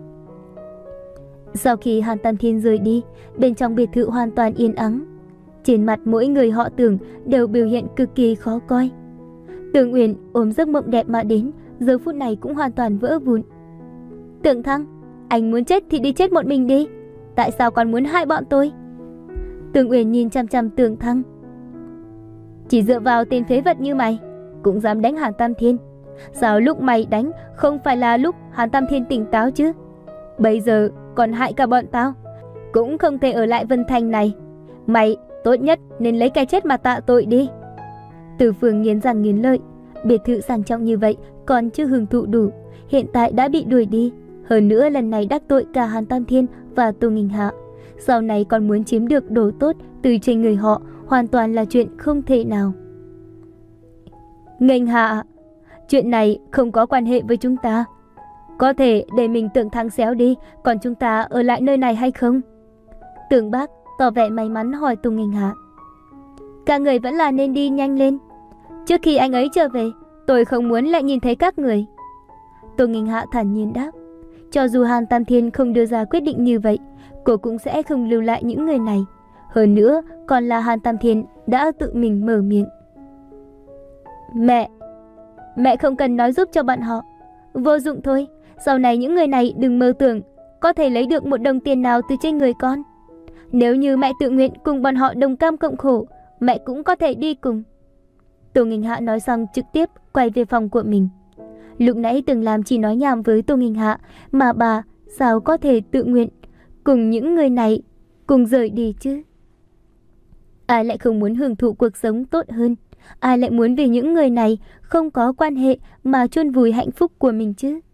Sau khi Hàn Tam Thiên rời đi, bên trong biệt thự hoàn toàn yên ắng. Trên mặt mỗi người họ Tưởng đều biểu hiện cực kỳ khó coi. Tưởng Uyển ôm giấc mộng đẹp mà đến, giờ phút này cũng hoàn toàn vỡ vụn. Tưởng Thăng, anh muốn chết thì đi chết một mình đi. Tại sao còn muốn hại bọn tôi? Tưởng Uyển nhìn chăm chăm Tưởng Thăng. Chỉ dựa vào tên phế vật như mày cũng dám đánh Hàn Tam Thiên. Sao lúc mày đánh không phải là lúc Hàn Tam Thiên tỉnh táo chứ? Bây giờ còn hại cả bọn tao, cũng không thể ở lại Vân Thành này. Mày tốt nhất nên lấy cái chết mà tạ tội đi. Từ Phương nghiến răng nghiến lợi. Biệt thự sang trọng như vậy còn chưa hưởng thụ đủ, hiện tại đã bị đuổi đi. Hơn nữa lần này đắc tội cả Hàn Tam Thiên và Tô Nghênh Hạ, sau này còn muốn chiếm được đồ tốt từ trên người họ, hoàn toàn là chuyện không thể nào. Nghênh Hạ, chuyện này không có quan hệ với chúng ta. Có thể để mình Tưởng Thăng xéo đi, còn chúng ta ở lại nơi này hay không? Tưởng Bác tỏ vẻ may mắn hỏi Tô Nghênh Hạ. Các người vẫn là nên đi nhanh lên. Trước khi anh ấy trở về, tôi không muốn lại nhìn thấy các người. Tô Nghênh Hạ thản nhiên đáp. Cho dù Hàn Tam Thiên không đưa ra quyết định như vậy, cô cũng sẽ không lưu lại những người này. Hơn nữa, còn là Hàn Tam Thiên đã tự mình mở miệng. Mẹ, mẹ không cần nói giúp cho bọn họ. Vô dụng thôi, sau này những người này đừng mơ tưởng có thể lấy được một đồng tiền nào từ trên người con. Nếu như mẹ tự nguyện cùng bọn họ đồng cam cộng khổ, mẹ cũng có thể đi cùng. Tô Nghênh Hạ nói xong trực tiếp quay về phòng của mình. Lúc nãy Tưởng Lam chỉ nói nhảm với Tô Nghênh Hạ, mà bà sao có thể tự nguyện cùng những người này cùng rời đi chứ? Ai lại không muốn hưởng thụ cuộc sống tốt hơn? Ai lại muốn vì những người này không có quan hệ mà chôn vùi hạnh phúc của mình chứ?